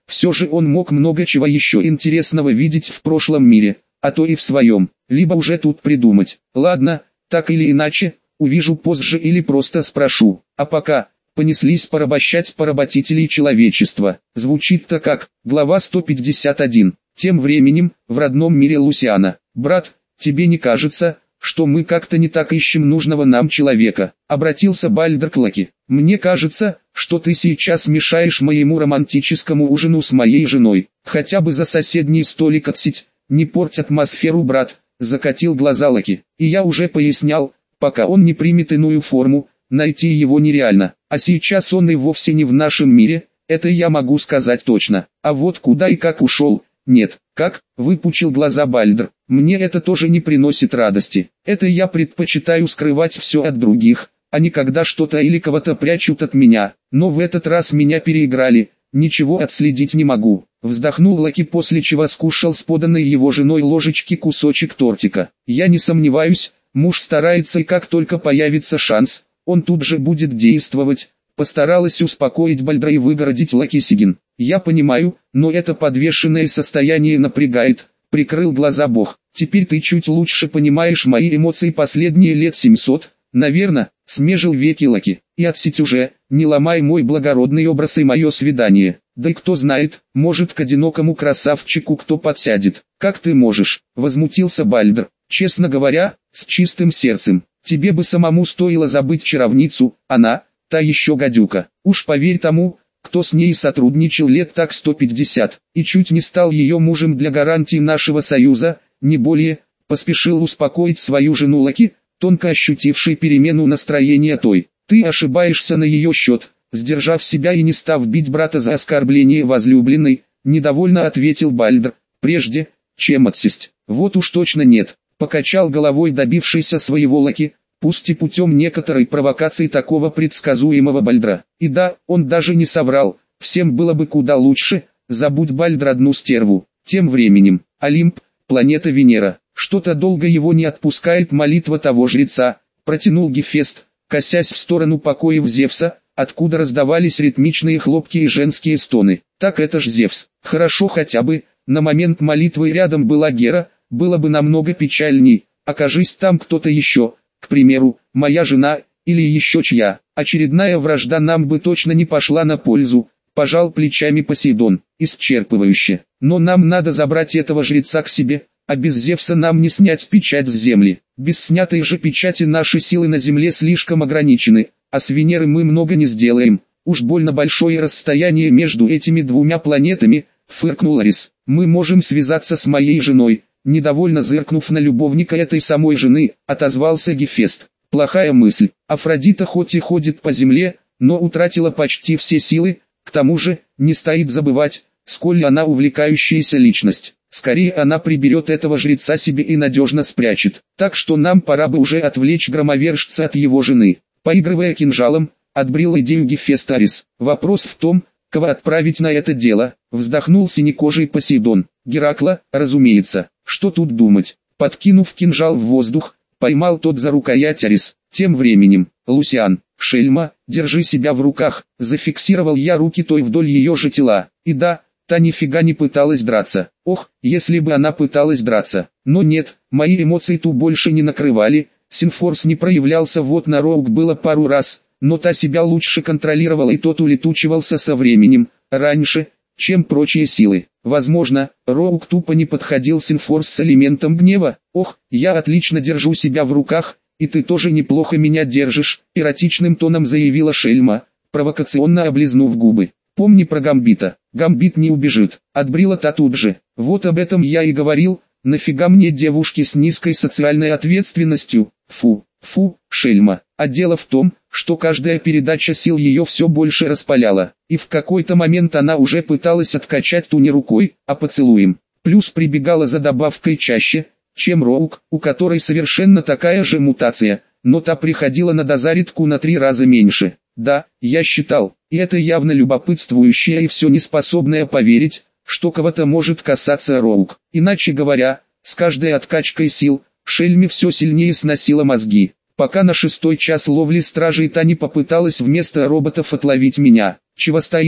Все же он мог много чего еще интересного видеть в прошлом мире, а то и в своем, либо уже тут придумать. Ладно, так или иначе, увижу позже или просто спрошу. А пока, понеслись порабощать поработителей человечества. Звучит-то как, глава сто пятьдесят один. Тем временем, в родном мире Лусиана. Брат, тебе не кажется, что мы как-то не так ищем нужного нам человека? Обратился Бальдер к Локи. Мне кажется, что ты сейчас мешаешь моему романтическому ужину с моей женой. Хотя бы за соседний столик отсядь, не порть атмосферу, брат. Закатил глаза Локи. И я уже пояснял, пока он не примет иную форму, найти его нереально. А сейчас он и вовсе не в нашем мире, это я могу сказать точно. А вот куда и как ушел, нет. Как? Выпучил глаза Бальдер. Мне это тоже не приносит радости. Это я предпочитаю скрывать все от других, а не когда что-то или кого-то прячут от меня. Но в этот раз меня переиграли, ничего отследить не могу. Вздохнул Локи, после чего скушал с поданной его женой ложечки кусочек тортика. Я не сомневаюсь, муж старается, и как только появится шанс, он тут же будет действовать. Постаралась успокоить Бальдра и выгородить Локи Сигин. Я понимаю, но это подвешенное состояние напрягает. Прикрыл глаза Бог. Теперь ты чуть лучше понимаешь мои эмоции последние лет семьсот, наверное, смежил веки Локи. И отсидь уже, не ломай мой благородный образ и мое свидание. Да и кто знает, может к одинокому красавчику кто подсядет. Как ты можешь? Возмутился Бальдер. Честно говоря, с чистым сердцем. Тебе бы самому стоило забыть чаровницу, она, та еще гадюка. Уж поверь тому, кто с ней сотрудничал лет так сто пятьдесят, и чуть не стал ее мужем для гарантии нашего союза, не более, поспешил успокоить свою жену Локи, тонко ощутивший перемену настроения той. Ты ошибаешься на ее счет, сдержав себя и не став бить брата за оскорбление возлюбленной, недовольно ответил Бальдер, прежде, чем отсесть. Вот уж точно нет, покачал головой добившийся своего Локи, пусть и путем некоторой провокации такого предсказуемого Бальдра. И да, он даже не соврал, всем было бы куда лучше, забудь Бальдр одну стерву. Тем временем, Олимп, планета Венера, что-то долго его не отпускает молитва того жреца, протянул Гефест, косясь в сторону покоев Зевса, откуда раздавались ритмичные хлопки и женские стоны. Так это ж Зевс. Хорошо хотя бы, на момент молитвы рядом была Гера, было бы намного печальней, окажись там кто-то еще. К примеру, моя жена, или еще чья, очередная вражда нам бы точно не пошла на пользу, пожал плечами Посейдон, исчерпывающе. Но нам надо забрать этого жреца к себе, а без Зевса нам не снять печать с земли. Без снятой же печати наши силы на земле слишком ограничены, а с Венеры мы много не сделаем. Уж больно большое расстояние между этими двумя планетами, фыркнул Арис. Мы можем связаться с моей женой. Недовольно зыркнув на любовника этой самой жены, отозвался Гефест. Плохая мысль. Афродита хоть и ходит по земле, но утратила почти все силы, к тому же, не стоит забывать, сколь она увлекающаяся личность. Скорее она приберет этого жреца себе и надежно спрячет. Так что нам пора бы уже отвлечь громовержца от его жены. Поигрывая кинжалом, отбрил идею Гефест Арис. Вопрос в том, кого отправить на это дело, вздохнул синекожий Посейдон. Геракла, разумеется. Что тут думать? Подкинув кинжал в воздух, поймал тот за рукоять Арис. Тем временем, Лусиан, шельма, держи себя в руках, зафиксировал я руки той вдоль ее же тела. И да, та нифига не пыталась драться. Ох, если бы она пыталась драться. Но нет, мои эмоции ту больше не накрывали. Синфорс не проявлялся, вот на Роук было пару раз, но та себя лучше контролировала и тот улетучивался со временем, раньше, чем прочие силы. Возможно, Роук тупо не подходил Синфорс с элементом гнева. Ох, я отлично держу себя в руках, и ты тоже неплохо меня держишь, эротичным тоном заявила шельма, провокационно облизнув губы. Помни про Гамбита, Гамбит не убежит, отбрила та тут же. Вот об этом я и говорил, нафига мне девушки с низкой социальной ответственностью, фу, фу, шельма. А дело в том, что каждая передача сил ее все больше распаляла, и в какой-то момент она уже пыталась откачать ту не рукой, а поцелуем. Плюс прибегала за добавкой чаще, чем Роук, у которой совершенно такая же мутация, но та приходила на дозарядку на три раза меньше. Да, я считал, и это явно любопытствующая и все неспособная поверить, что кого-то может касаться Роук. Иначе говоря, с каждой откачкой сил, шельме все сильнее сносила мозги. Пока на шестой час ловли стражей та не попыталась вместо роботов отловить меня. Чего стоишь?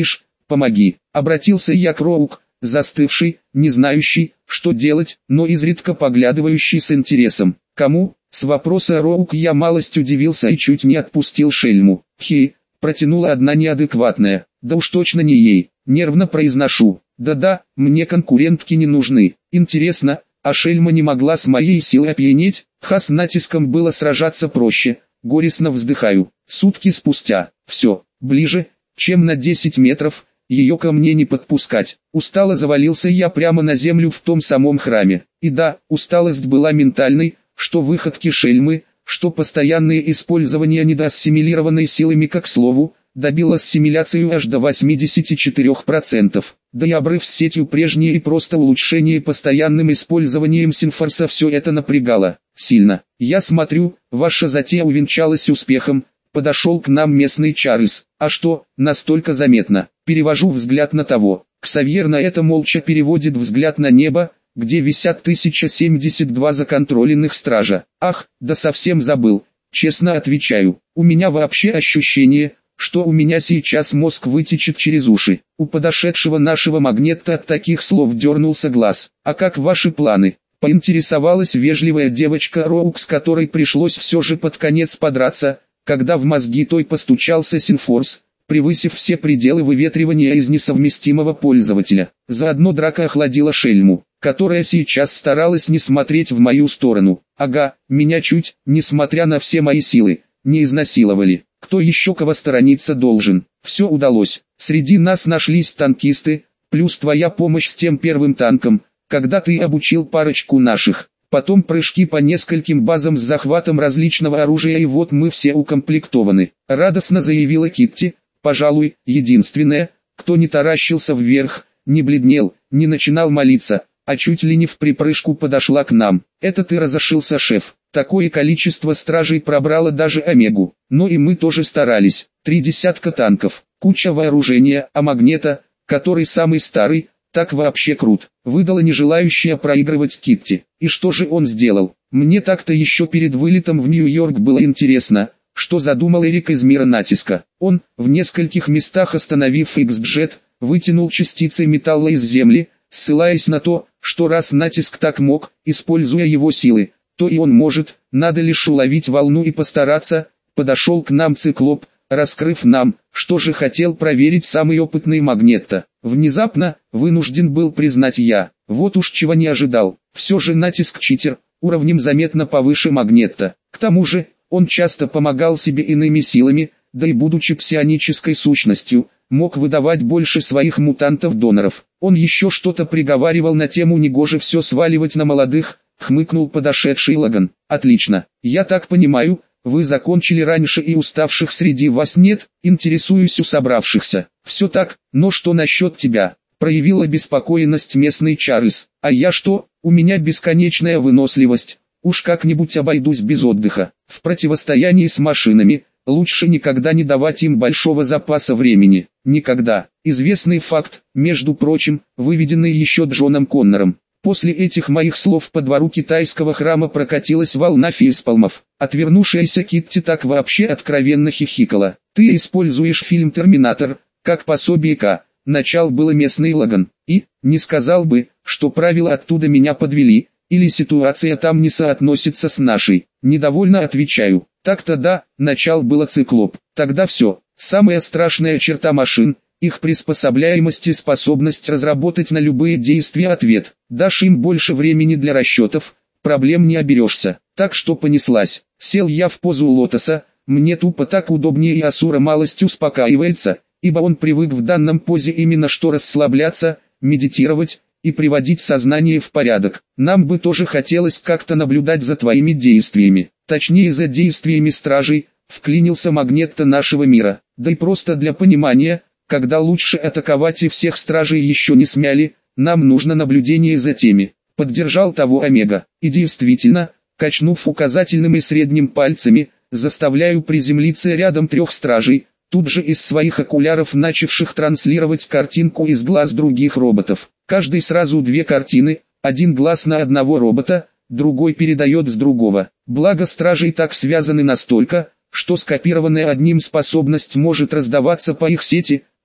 помоги. Обратился я к Роук, застывший, не знающий, что делать, но изредка поглядывающий с интересом. Кому? С вопроса Роук я малость удивился и чуть не отпустил шельму. Хей, протянула одна неадекватная. Да уж точно не ей. Нервно произношу. Да-да, мне конкурентки не нужны. Интересно, а шельма не могла с моей силой опьянеть? Ха, с натиском было сражаться проще. Горестно вздыхаю. Сутки спустя. Все, ближе, чем на десять метров. Ее ко мне не подпускать. Устало завалился я прямо на землю в том самом храме. И да, усталость была ментальной, что выходки шельмы, что постоянное использование недоассимилированной силами, как слову, добило ассимиляцию аж до восьмидесяти четырёх процентов. Да и обрыв с сетью прежнее и просто улучшение постоянным использованием синфорса все это напрягало. Сильно. Я смотрю, ваша затея увенчалась успехом. Подошел к нам местный Чарльз. А что, настолько заметно? Перевожу взгляд на того. Ксавьер на это молча переводит взгляд на небо, где висят тысяча семьдесят два законтроленных стража. Ах, да совсем забыл. Честно отвечаю, у меня вообще ощущение, что у меня сейчас мозг вытечет через уши. У подошедшего нашего магнета от таких слов дернулся глаз. А как ваши планы? Поинтересовалась вежливая девочка Роук, с которой пришлось все же под конец подраться, когда в мозги той постучался синфорс, превысив все пределы выветривания из несовместимого пользователя. Заодно драка охладила шельму, которая сейчас старалась не смотреть в мою сторону. Ага, меня чуть, несмотря на все мои силы, не изнасиловали. Кто еще кого сторониться должен? Все удалось. Среди нас нашлись танкисты, плюс твоя помощь с тем первым танком, когда ты обучил парочку наших. Потом прыжки по нескольким базам с захватом различного оружия, и вот мы все укомплектованы. Радостно заявила Китти, пожалуй, единственная, кто не таращился вверх, не бледнел, не начинал молиться, а чуть ли не в припрыжку подошла к нам. Это ты разошился, шеф. Такое количество стражей пробрало даже Омегу. Но и мы тоже старались. Три десятка танков, куча вооружения, а магнета, который самый старый, так вообще крут. Выдала не желающая проигрывать Китти. И что же он сделал? Мне так-то еще перед вылетом в Нью-Йорк было интересно, что задумал Эрик из мира натиска. Он, в нескольких местах остановив Икс-джет, вытянул частицы металла из земли, ссылаясь на то, что раз натиск так мог, используя его силы, то и он может, надо лишь уловить волну и постараться. Подошел к нам циклоп, раскрыв нам, что же хотел проверить самый опытный магнета. Внезапно, вынужден был признать я, вот уж чего не ожидал. Все же натиск читер, уровнем заметно повыше магнета. К тому же, он часто помогал себе иными силами, да и будучи псионической сущностью, мог выдавать больше своих мутантов-доноров. Он еще что-то приговаривал на тему «негоже все сваливать на молодых», хмыкнул подошедший Лаган. Отлично, я так понимаю, вы закончили раньше и уставших среди вас нет, интересуюсь у собравшихся. Все так, но что насчет тебя? Проявил обеспокоенность местный Чарльз. А я что, у меня бесконечная выносливость, уж как-нибудь обойдусь без отдыха. В противостоянии с машинами, лучше никогда не давать им большого запаса времени. Никогда. Известный факт, между прочим, выведенный еще Джоном Коннором. После этих моих слов по двору китайского храма прокатилась волна фейспалмов. Отвернувшаяся Китти так вообще откровенно хихикала. Ты используешь фильм «Терминатор» как пособие К. Начал было местный Лаган. И, не сказал бы, что правила оттуда меня подвели, или ситуация там не соотносится с нашей. Недовольно отвечаю. Так-то да, начал было циклоп. Тогда все. Самая страшная черта машин — их приспособляемость и способность разработать на любые действия ответ. Дашь им больше времени для расчетов, проблем не оберешься. Так что понеслась. Сел я в позу лотоса, мне тупо так удобнее, и Асура малость успокаивается, ибо он привык в данном позе именно что расслабляться, медитировать и приводить сознание в порядок. Нам бы тоже хотелось как-то наблюдать за твоими действиями, точнее за действиями стражей, вклинился магнета нашего мира. Да и просто для понимания, когда лучше атаковать и всех стражей еще не смяли, нам нужно наблюдение за теми. Поддержал того Омега. И действительно, качнув указательным и средним пальцами, заставляю приземлиться рядом трех стражей, тут же из своих окуляров начавших транслировать картинку из глаз других роботов. Каждый сразу две картины, один глаз на одного робота, другой передает с другого. Благо стражей так связаны настолько, что скопированная одним способность может раздаваться по их сети,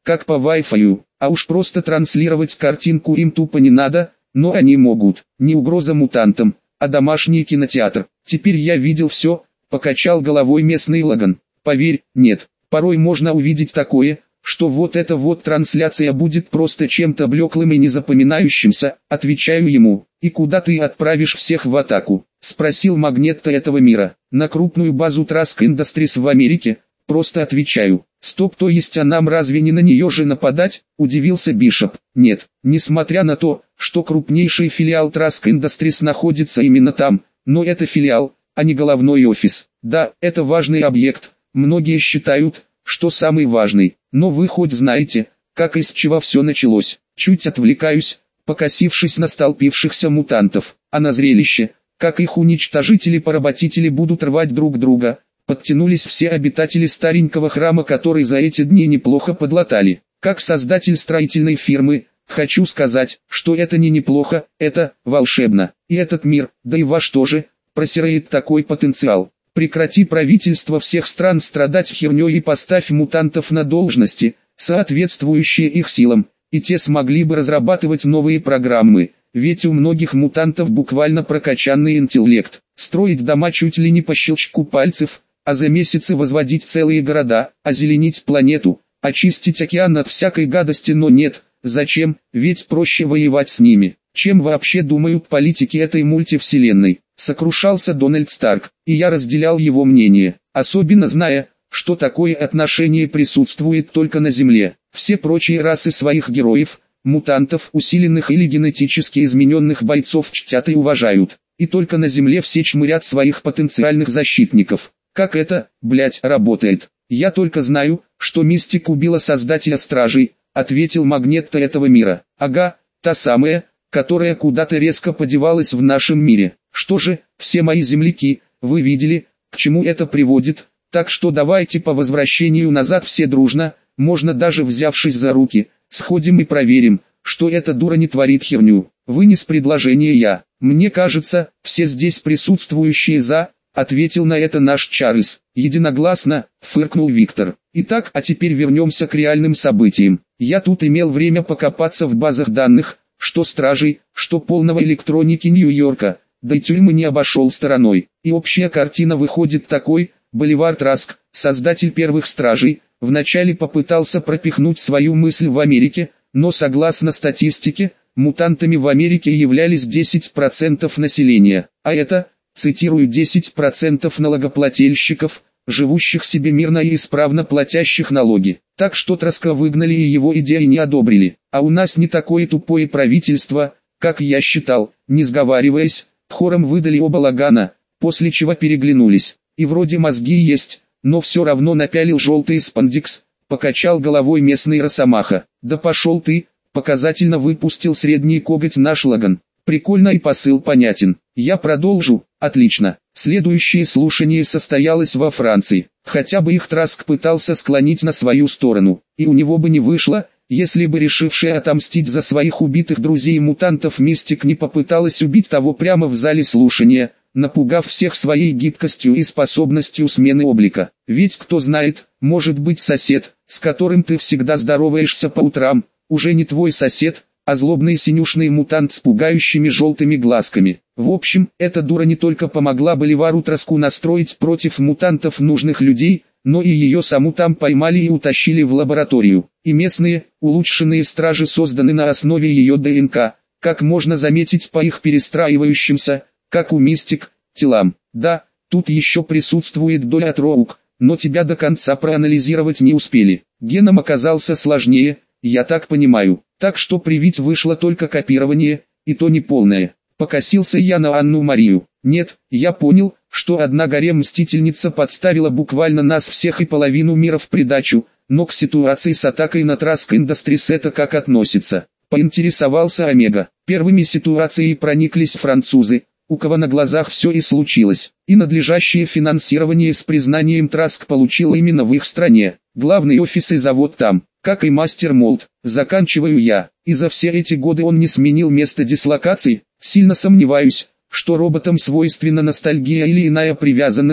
как по Wi-Fi, а уж просто транслировать картинку им тупо не надо, но они могут. Не угроза мутантам, а домашний кинотеатр. Теперь я видел все, покачал головой местный Логан. Поверь, нет, порой можно увидеть такое, что вот эта вот трансляция будет просто чем-то блеклым и незапоминающимся, отвечаю ему. И куда ты отправишь всех в атаку? Спросил Магнетто этого мира. На крупную базу Trask Industries в Америке, просто отвечаю. Стоп, то есть а нам разве не на нее же нападать? Удивился Бишоп. Нет, несмотря на то, что крупнейший филиал Trask Industries находится именно там, но это филиал, а не головной офис. Да, это важный объект, многие считают, что самый важный, но вы хоть знаете, как из чего все началось. Чуть отвлекаюсь, покосившись на столпившихся мутантов, а на зрелище, как их уничтожители-поработители будут рвать друг друга, подтянулись все обитатели старенького храма, который за эти дни неплохо подлатали. Как создатель строительной фирмы, хочу сказать, что это не неплохо, это волшебно. И этот мир, да и ваш тоже, просеяет такой потенциал. Прекрати, правительство всех стран, страдать херней и поставь мутантов на должности, соответствующие их силам, и те смогли бы разрабатывать новые программы, ведь у многих мутантов буквально прокачанный интеллект. Строить дома чуть ли не по щелчку пальцев, а за месяцы возводить целые города, озеленить планету, очистить океан от всякой гадости, но нет, зачем, ведь проще воевать с ними, чем вообще думают политики этой мультивселенной. Сокрушался Дональд Старк, и я разделял его мнение, особенно зная, что такое отношение присутствует только на Земле. Все прочие расы своих героев, мутантов, усиленных или генетически измененных бойцов чтят и уважают, и только на Земле все чмырят своих потенциальных защитников. Как это, блять, работает? Я только знаю, что Мистик убила создателя Стражей, ответил Магнетто этого мира. Ага, та самая, которая куда-то резко подевалась в нашем мире. Что же, все мои земляки, вы видели, к чему это приводит, так что давайте по возвращению назад все дружно, можно даже взявшись за руки, сходим и проверим, что эта дура не творит херню. Вынес предложение я. Мне кажется, все здесь присутствующие за, ответил на это наш Чарльз. Единогласно, фыркнул Виктор. Итак, а теперь вернемся к реальным событиям. Я тут имел время покопаться в базах данных, что стражей, что полного электроники Нью-Йорка, да и тюрьмы не обошел стороной. И общая картина выходит такой: Боливар Траск, создатель первых стражей, вначале попытался пропихнуть свою мысль в Америке, но согласно статистике, мутантами в Америке являлись десять процентов населения, а это, цитирую, десять процентов налогоплательщиков, живущих себе мирно и исправно платящих налоги. Так что Траска выгнали и его идеи не одобрили. А у нас не такое тупое правительство, как я считал. Не сговариваясь, хором выдали оба Логана, после чего переглянулись. И вроде мозги есть, но все равно напялил желтый спандекс, покачал головой местный росомаха. Да пошел ты, показательно выпустил средний коготь наш Логан. Прикольно и посыл понятен. Я продолжу. Отлично. Следующее слушание состоялось во Франции. Хотя бы их Траск пытался склонить на свою сторону, и у него бы не вышло, если бы решившая отомстить за своих убитых друзей-мутантов Мистик не попыталась убить того прямо в зале слушания, напугав всех своей гибкостью и способностью смены облика. Ведь кто знает, может быть сосед, с которым ты всегда здороваешься по утрам, уже не твой сосед, а злобный синюшный мутант с пугающими желтыми глазками. В общем, эта дура не только помогла Боливару Траску настроить против мутантов нужных людей, но и ее саму там поймали и утащили в лабораторию. И местные, улучшенные стражи созданы на основе ее ДНК, как можно заметить по их перестраивающимся, как у Мистик, телам. Да, тут еще присутствует доля от Роук, но тебя до конца проанализировать не успели. Геном оказался сложнее, я так понимаю. Так что привить вышло только копирование, и то не полное. Покосился я на Анну-Марию. Нет, я понял, что одна горе-мстительница подставила буквально нас всех и половину мира в придачу, но к ситуации с атакой на Trask Industries это как относится? Поинтересовался Омега. Первыми ситуацией прониклись французы, у кого на глазах все и случилось, и надлежащее финансирование с признанием Trask получил именно в их стране. Главный офис и завод там, как и мастер Молд. Заканчиваю я. И за все эти годы он не сменил место дислокации. Сильно сомневаюсь, что роботам свойственна ностальгия или иная привязанность,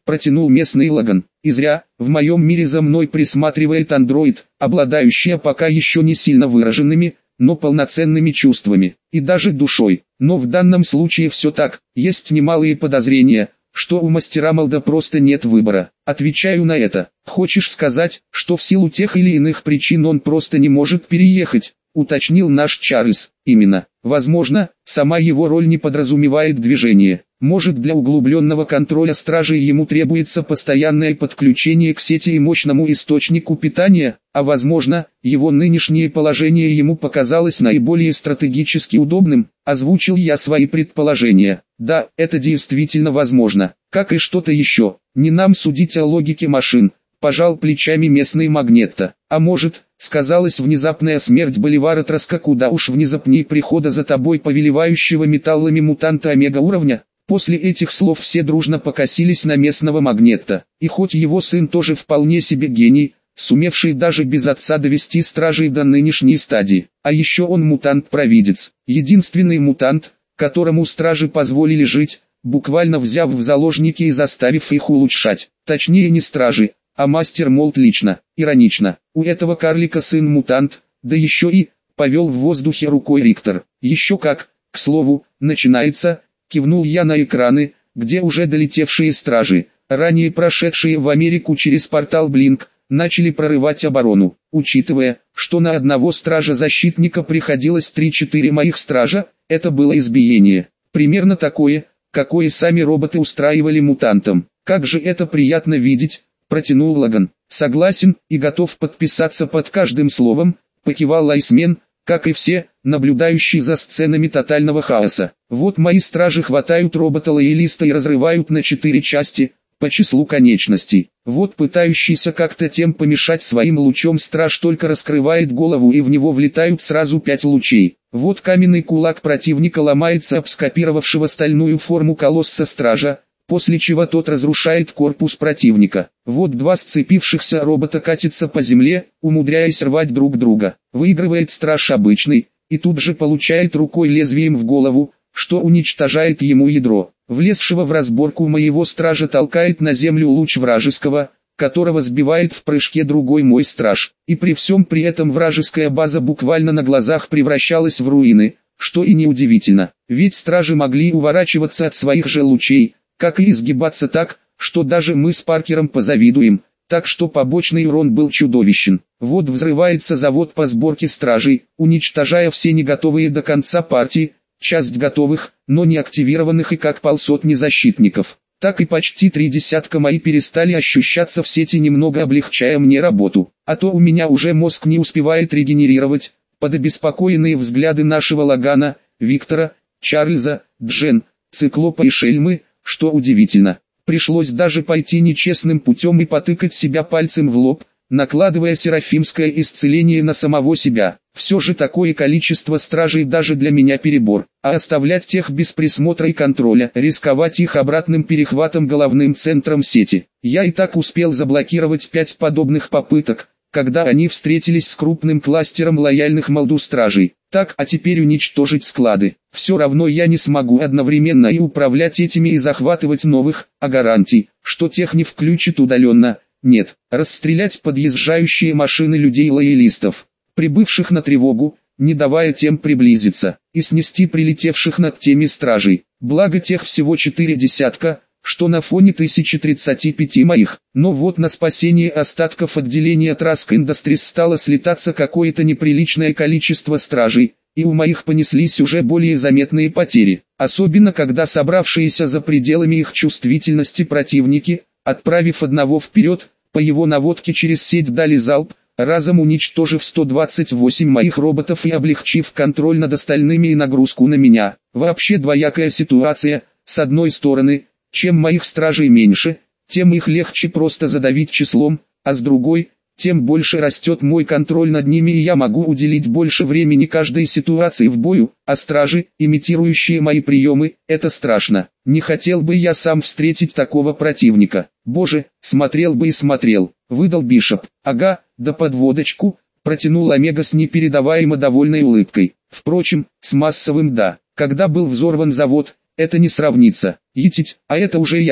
протянул местный Лаган. И зря, в моем мире за мной присматривает андроид, обладающий пока еще не сильно выраженными, но полноценными чувствами, и даже душой. Но в данном случае все так, есть немалые подозрения, что у мастера Молда просто нет выбора. Отвечаю на это. Хочешь сказать, что в силу тех или иных причин он просто не может переехать, уточнил наш Чарльз. Именно. Возможно, сама его роль не подразумевает движение. Может, для углубленного контроля стражей ему требуется постоянное подключение к сети и мощному источнику питания, а возможно, его нынешнее положение ему показалось наиболее стратегически удобным, озвучил я свои предположения. Да, это действительно возможно, как и что-то еще. Не нам судить о логике машин, пожал плечами местный Магнетто. А может, сказалась внезапная смерть Боливара Троска, куда уж внезапнее прихода за тобой повелевающего металлами мутанта омега уровня. После этих слов все дружно покосились на местного Магнетто, и хоть его сын тоже вполне себе гений, сумевший даже без отца довести стражей до нынешней стадии, а еще он мутант-провидец, единственный мутант, которому стражи позволили жить, буквально взяв в заложники и заставив их улучшать, точнее не стражи, а мастер Молд лично. Иронично, у этого карлика сын мутант, да еще и, повел в воздухе рукой Риктор. Еще как, к слову, начинается, кивнул я на экраны, где уже долетевшие стражи, ранее прошедшие в Америку через портал Блинк, начали прорывать оборону. Учитывая, что на одного стража-защитника приходилось три-четыре моих стража, это было избиение. Примерно такое, какое сами роботы устраивали мутантам. Как же это приятно видеть, протянул Лаган. Согласен и готов подписаться под каждым словом, покивал Лайсмен, как и все, наблюдающие за сценами тотального хаоса. Вот мои стражи хватают робота-лоялиста и разрывают на четыре части, по числу конечностей. Вот пытающийся как-то тем помешать своим лучом страж только раскрывает голову, и в него влетают сразу пять лучей. Вот каменный кулак противника ломается об скопировавшего стальную форму колосса стража, после чего тот разрушает корпус противника. Вот два сцепившихся робота катятся по земле, умудряясь рвать друг друга. Выигрывает страж обычный, и тут же получает рукой лезвием в голову, что уничтожает ему ядро. Влезшего в разборку моего стража толкает на землю луч вражеского, которого сбивает в прыжке другой мой страж. И при всем при этом вражеская база буквально на глазах превращалась в руины, что и неудивительно, ведь стражи могли уворачиваться от своих же лучей, как и изгибаться так, что даже мы с Паркером позавидуем, так что побочный урон был чудовищен. Вот взрывается завод по сборке стражей, уничтожая все не готовые до конца партии, часть готовых, но не активированных и как полсотни защитников. Так и почти три десятка мои перестали ощущаться в сети, немного облегчая мне работу, а то у меня уже мозг не успевает регенерировать, под обеспокоенные взгляды нашего Лагана, Виктора, Чарльза, Джен, Циклопа и Шельмы. Что удивительно, пришлось даже пойти нечестным путем и потыкать себя пальцем в лоб, накладывая серафимское исцеление на самого себя. Все же такое количество стражей даже для меня перебор, а оставлять тех без присмотра и контроля, рисковать их обратным перехватом головным центром сети. Я и так успел заблокировать пять подобных попыток, когда они встретились с крупным кластером лояльных Молду стражей. Так, а теперь уничтожить склады. Все равно я не смогу одновременно и управлять этими и захватывать новых, а гарантий, что тех не включат удаленно, нет. Расстрелять подъезжающие машины людей-лоялистов, прибывших на тревогу, не давая тем приблизиться, и снести прилетевших над теми стражей. Благо тех всего четыре десятка, что на фоне тысячи тридцати пяти моих. Но вот на спасение остатков отделения Trask Industries стало слетаться какое-то неприличное количество стражей, и у моих понеслись уже более заметные потери. Особенно когда собравшиеся за пределами их чувствительности противники, отправив одного вперед, по его наводке через сеть дали залп, разом уничтожив сто двадцать восемь моих роботов и облегчив контроль над остальными и нагрузку на меня. Вообще двоякая ситуация, с одной стороны, чем моих стражей меньше, тем их легче просто задавить числом, а с другой, тем больше растет мой контроль над ними, и я могу уделить больше времени каждой ситуации в бою, а стражи, имитирующие мои приемы, это страшно. Не хотел бы я сам встретить такого противника. Боже, смотрел бы и смотрел, выдал Бишоп. Ага, да под водочку, протянул Омега с непередаваемо довольной улыбкой. Впрочем, с массовым да, когда был взорван завод, это не сравнится. Етить, а это уже я,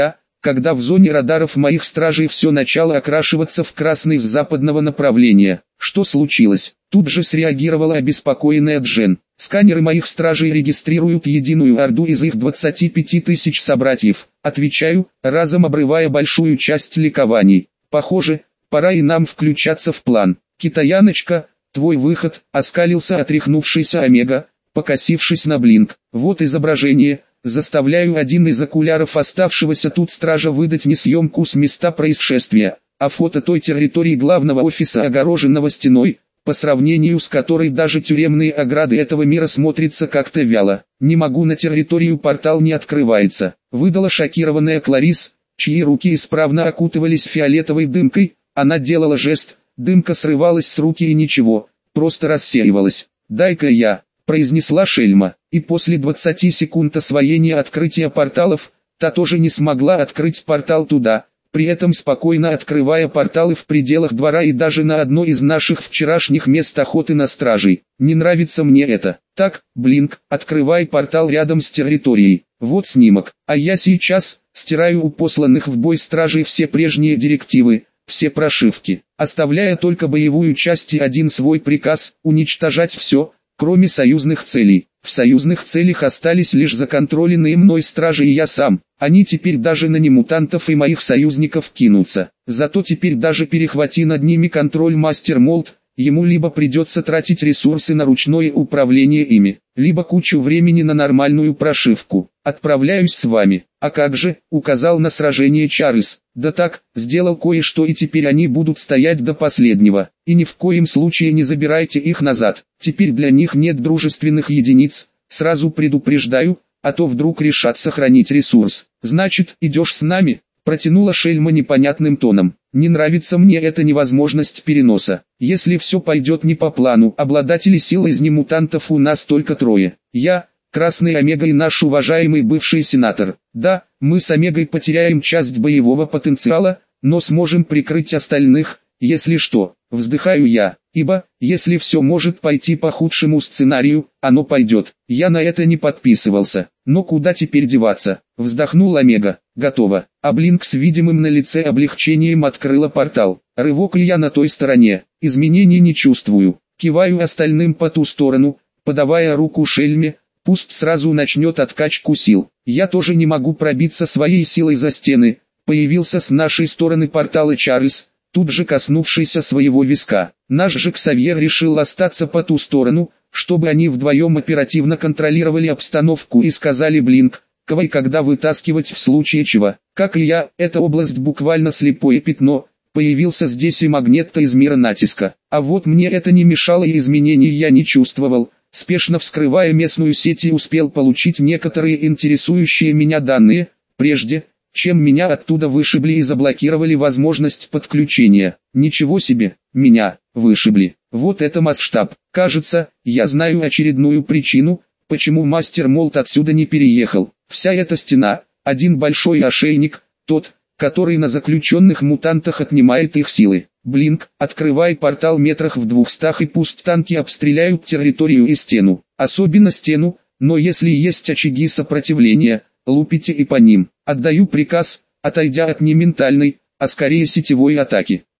когда в зоне радаров моих стражей все начало окрашиваться в красный с западного направления. Что случилось? Тут же среагировала обеспокоенная Джен. Сканеры моих стражей регистрируют единую орду из их двадцати пяти тысяч собратьев. Отвечаю, разом обрывая большую часть ликований. Похоже, пора и нам включаться в план. Китаяночка, твой выход, оскалился отряхнувшийся Омега, покосившись на Блинк. Вот изображение. Заставляю один из окуляров оставшегося тут стража выдать не съемку с места происшествия, а фото той территории главного офиса, огороженного стеной, по сравнению с которой даже тюремные ограды этого мира смотрятся как-то вяло. Не могу, на территорию портал не открывается, выдала шокированная Кларис, чьи руки исправно окутывались фиолетовой дымкой. Она делала жест, дымка срывалась с руки и ничего, просто рассеивалась. «Дай-ка я», — произнесла Шельма, и после двадцати секунд освоения открытия порталов, та тоже не смогла открыть портал туда, при этом спокойно открывая порталы в пределах двора и даже на одно из наших вчерашних мест охоты на стражей. Не нравится мне это. Так, Блинк, открывай портал рядом с территорией. Вот снимок, а я сейчас стираю у посланных в бой стражей все прежние директивы, все прошивки, оставляя только боевую часть и один свой приказ – уничтожать все, кроме союзных целей. В союзных целях остались лишь законтроленные мной стражи и я сам. Они теперь даже на немутантов и моих союзников кинутся. Зато теперь даже перехвати над ними контроль мастер Молд, ему либо придется тратить ресурсы на ручное управление ими, либо кучу времени на нормальную прошивку. Отправляюсь с вами. А как же, указал на сражение Чарльз. Да так, сделал кое-что и теперь они будут стоять до последнего. И ни в коем случае не забирайте их назад. Теперь для них нет дружественных единиц, сразу предупреждаю, а то вдруг решат сохранить ресурс. Значит, идешь с нами? Протянула Шельма непонятным тоном. Не нравится мне эта невозможность переноса. Если все пойдет не по плану, обладателей сил из немутантов у нас только трое. Я, Красный Омега и наш уважаемый бывший сенатор. Да, мы с Омегой потеряем часть боевого потенциала, но сможем прикрыть остальных, если что. Вздыхаю я, ибо, если все может пойти по худшему сценарию, оно пойдет. Я на это не подписывался. Но куда теперь деваться? Вздохнул Омега. Готово. А Блинк с видимым на лице облегчением открыла портал. Рывок, и я на той стороне. Изменений не чувствую. Киваю остальным по ту сторону, подавая руку Шельме. Пусть сразу начнет откачку сил. Я тоже не могу пробиться своей силой за стены. Появился с нашей стороны портала Чарльз, тут же коснувшийся своего виска. Наш же Ксавьер решил остаться по ту сторону, чтобы они вдвоем оперативно контролировали обстановку и сказали Блинк, кого и когда вытаскивать в случае чего. Как и я, эта область буквально слепое пятно. Появился здесь и Магнетта из мира натиска. А вот мне это не мешало и изменений я не чувствовал. Спешно вскрывая местную сеть и успел получить некоторые интересующие меня данные, прежде, чем меня оттуда вышибли и заблокировали возможность подключения. Ничего себе, меня вышибли. Вот это масштаб. Кажется, я знаю очередную причину, почему мастер Молд отсюда не переехал. Вся эта стена, один большой ошейник, тот, который на заключенных мутантах отнимает их силы. Блинк, открывай портал метрах в двухстах и пусть танки обстреляют территорию и стену. Особенно стену, но если есть очаги сопротивления, лупите и по ним. Отдаю приказ, отойдя от не ментальной, а скорее сетевой атаки.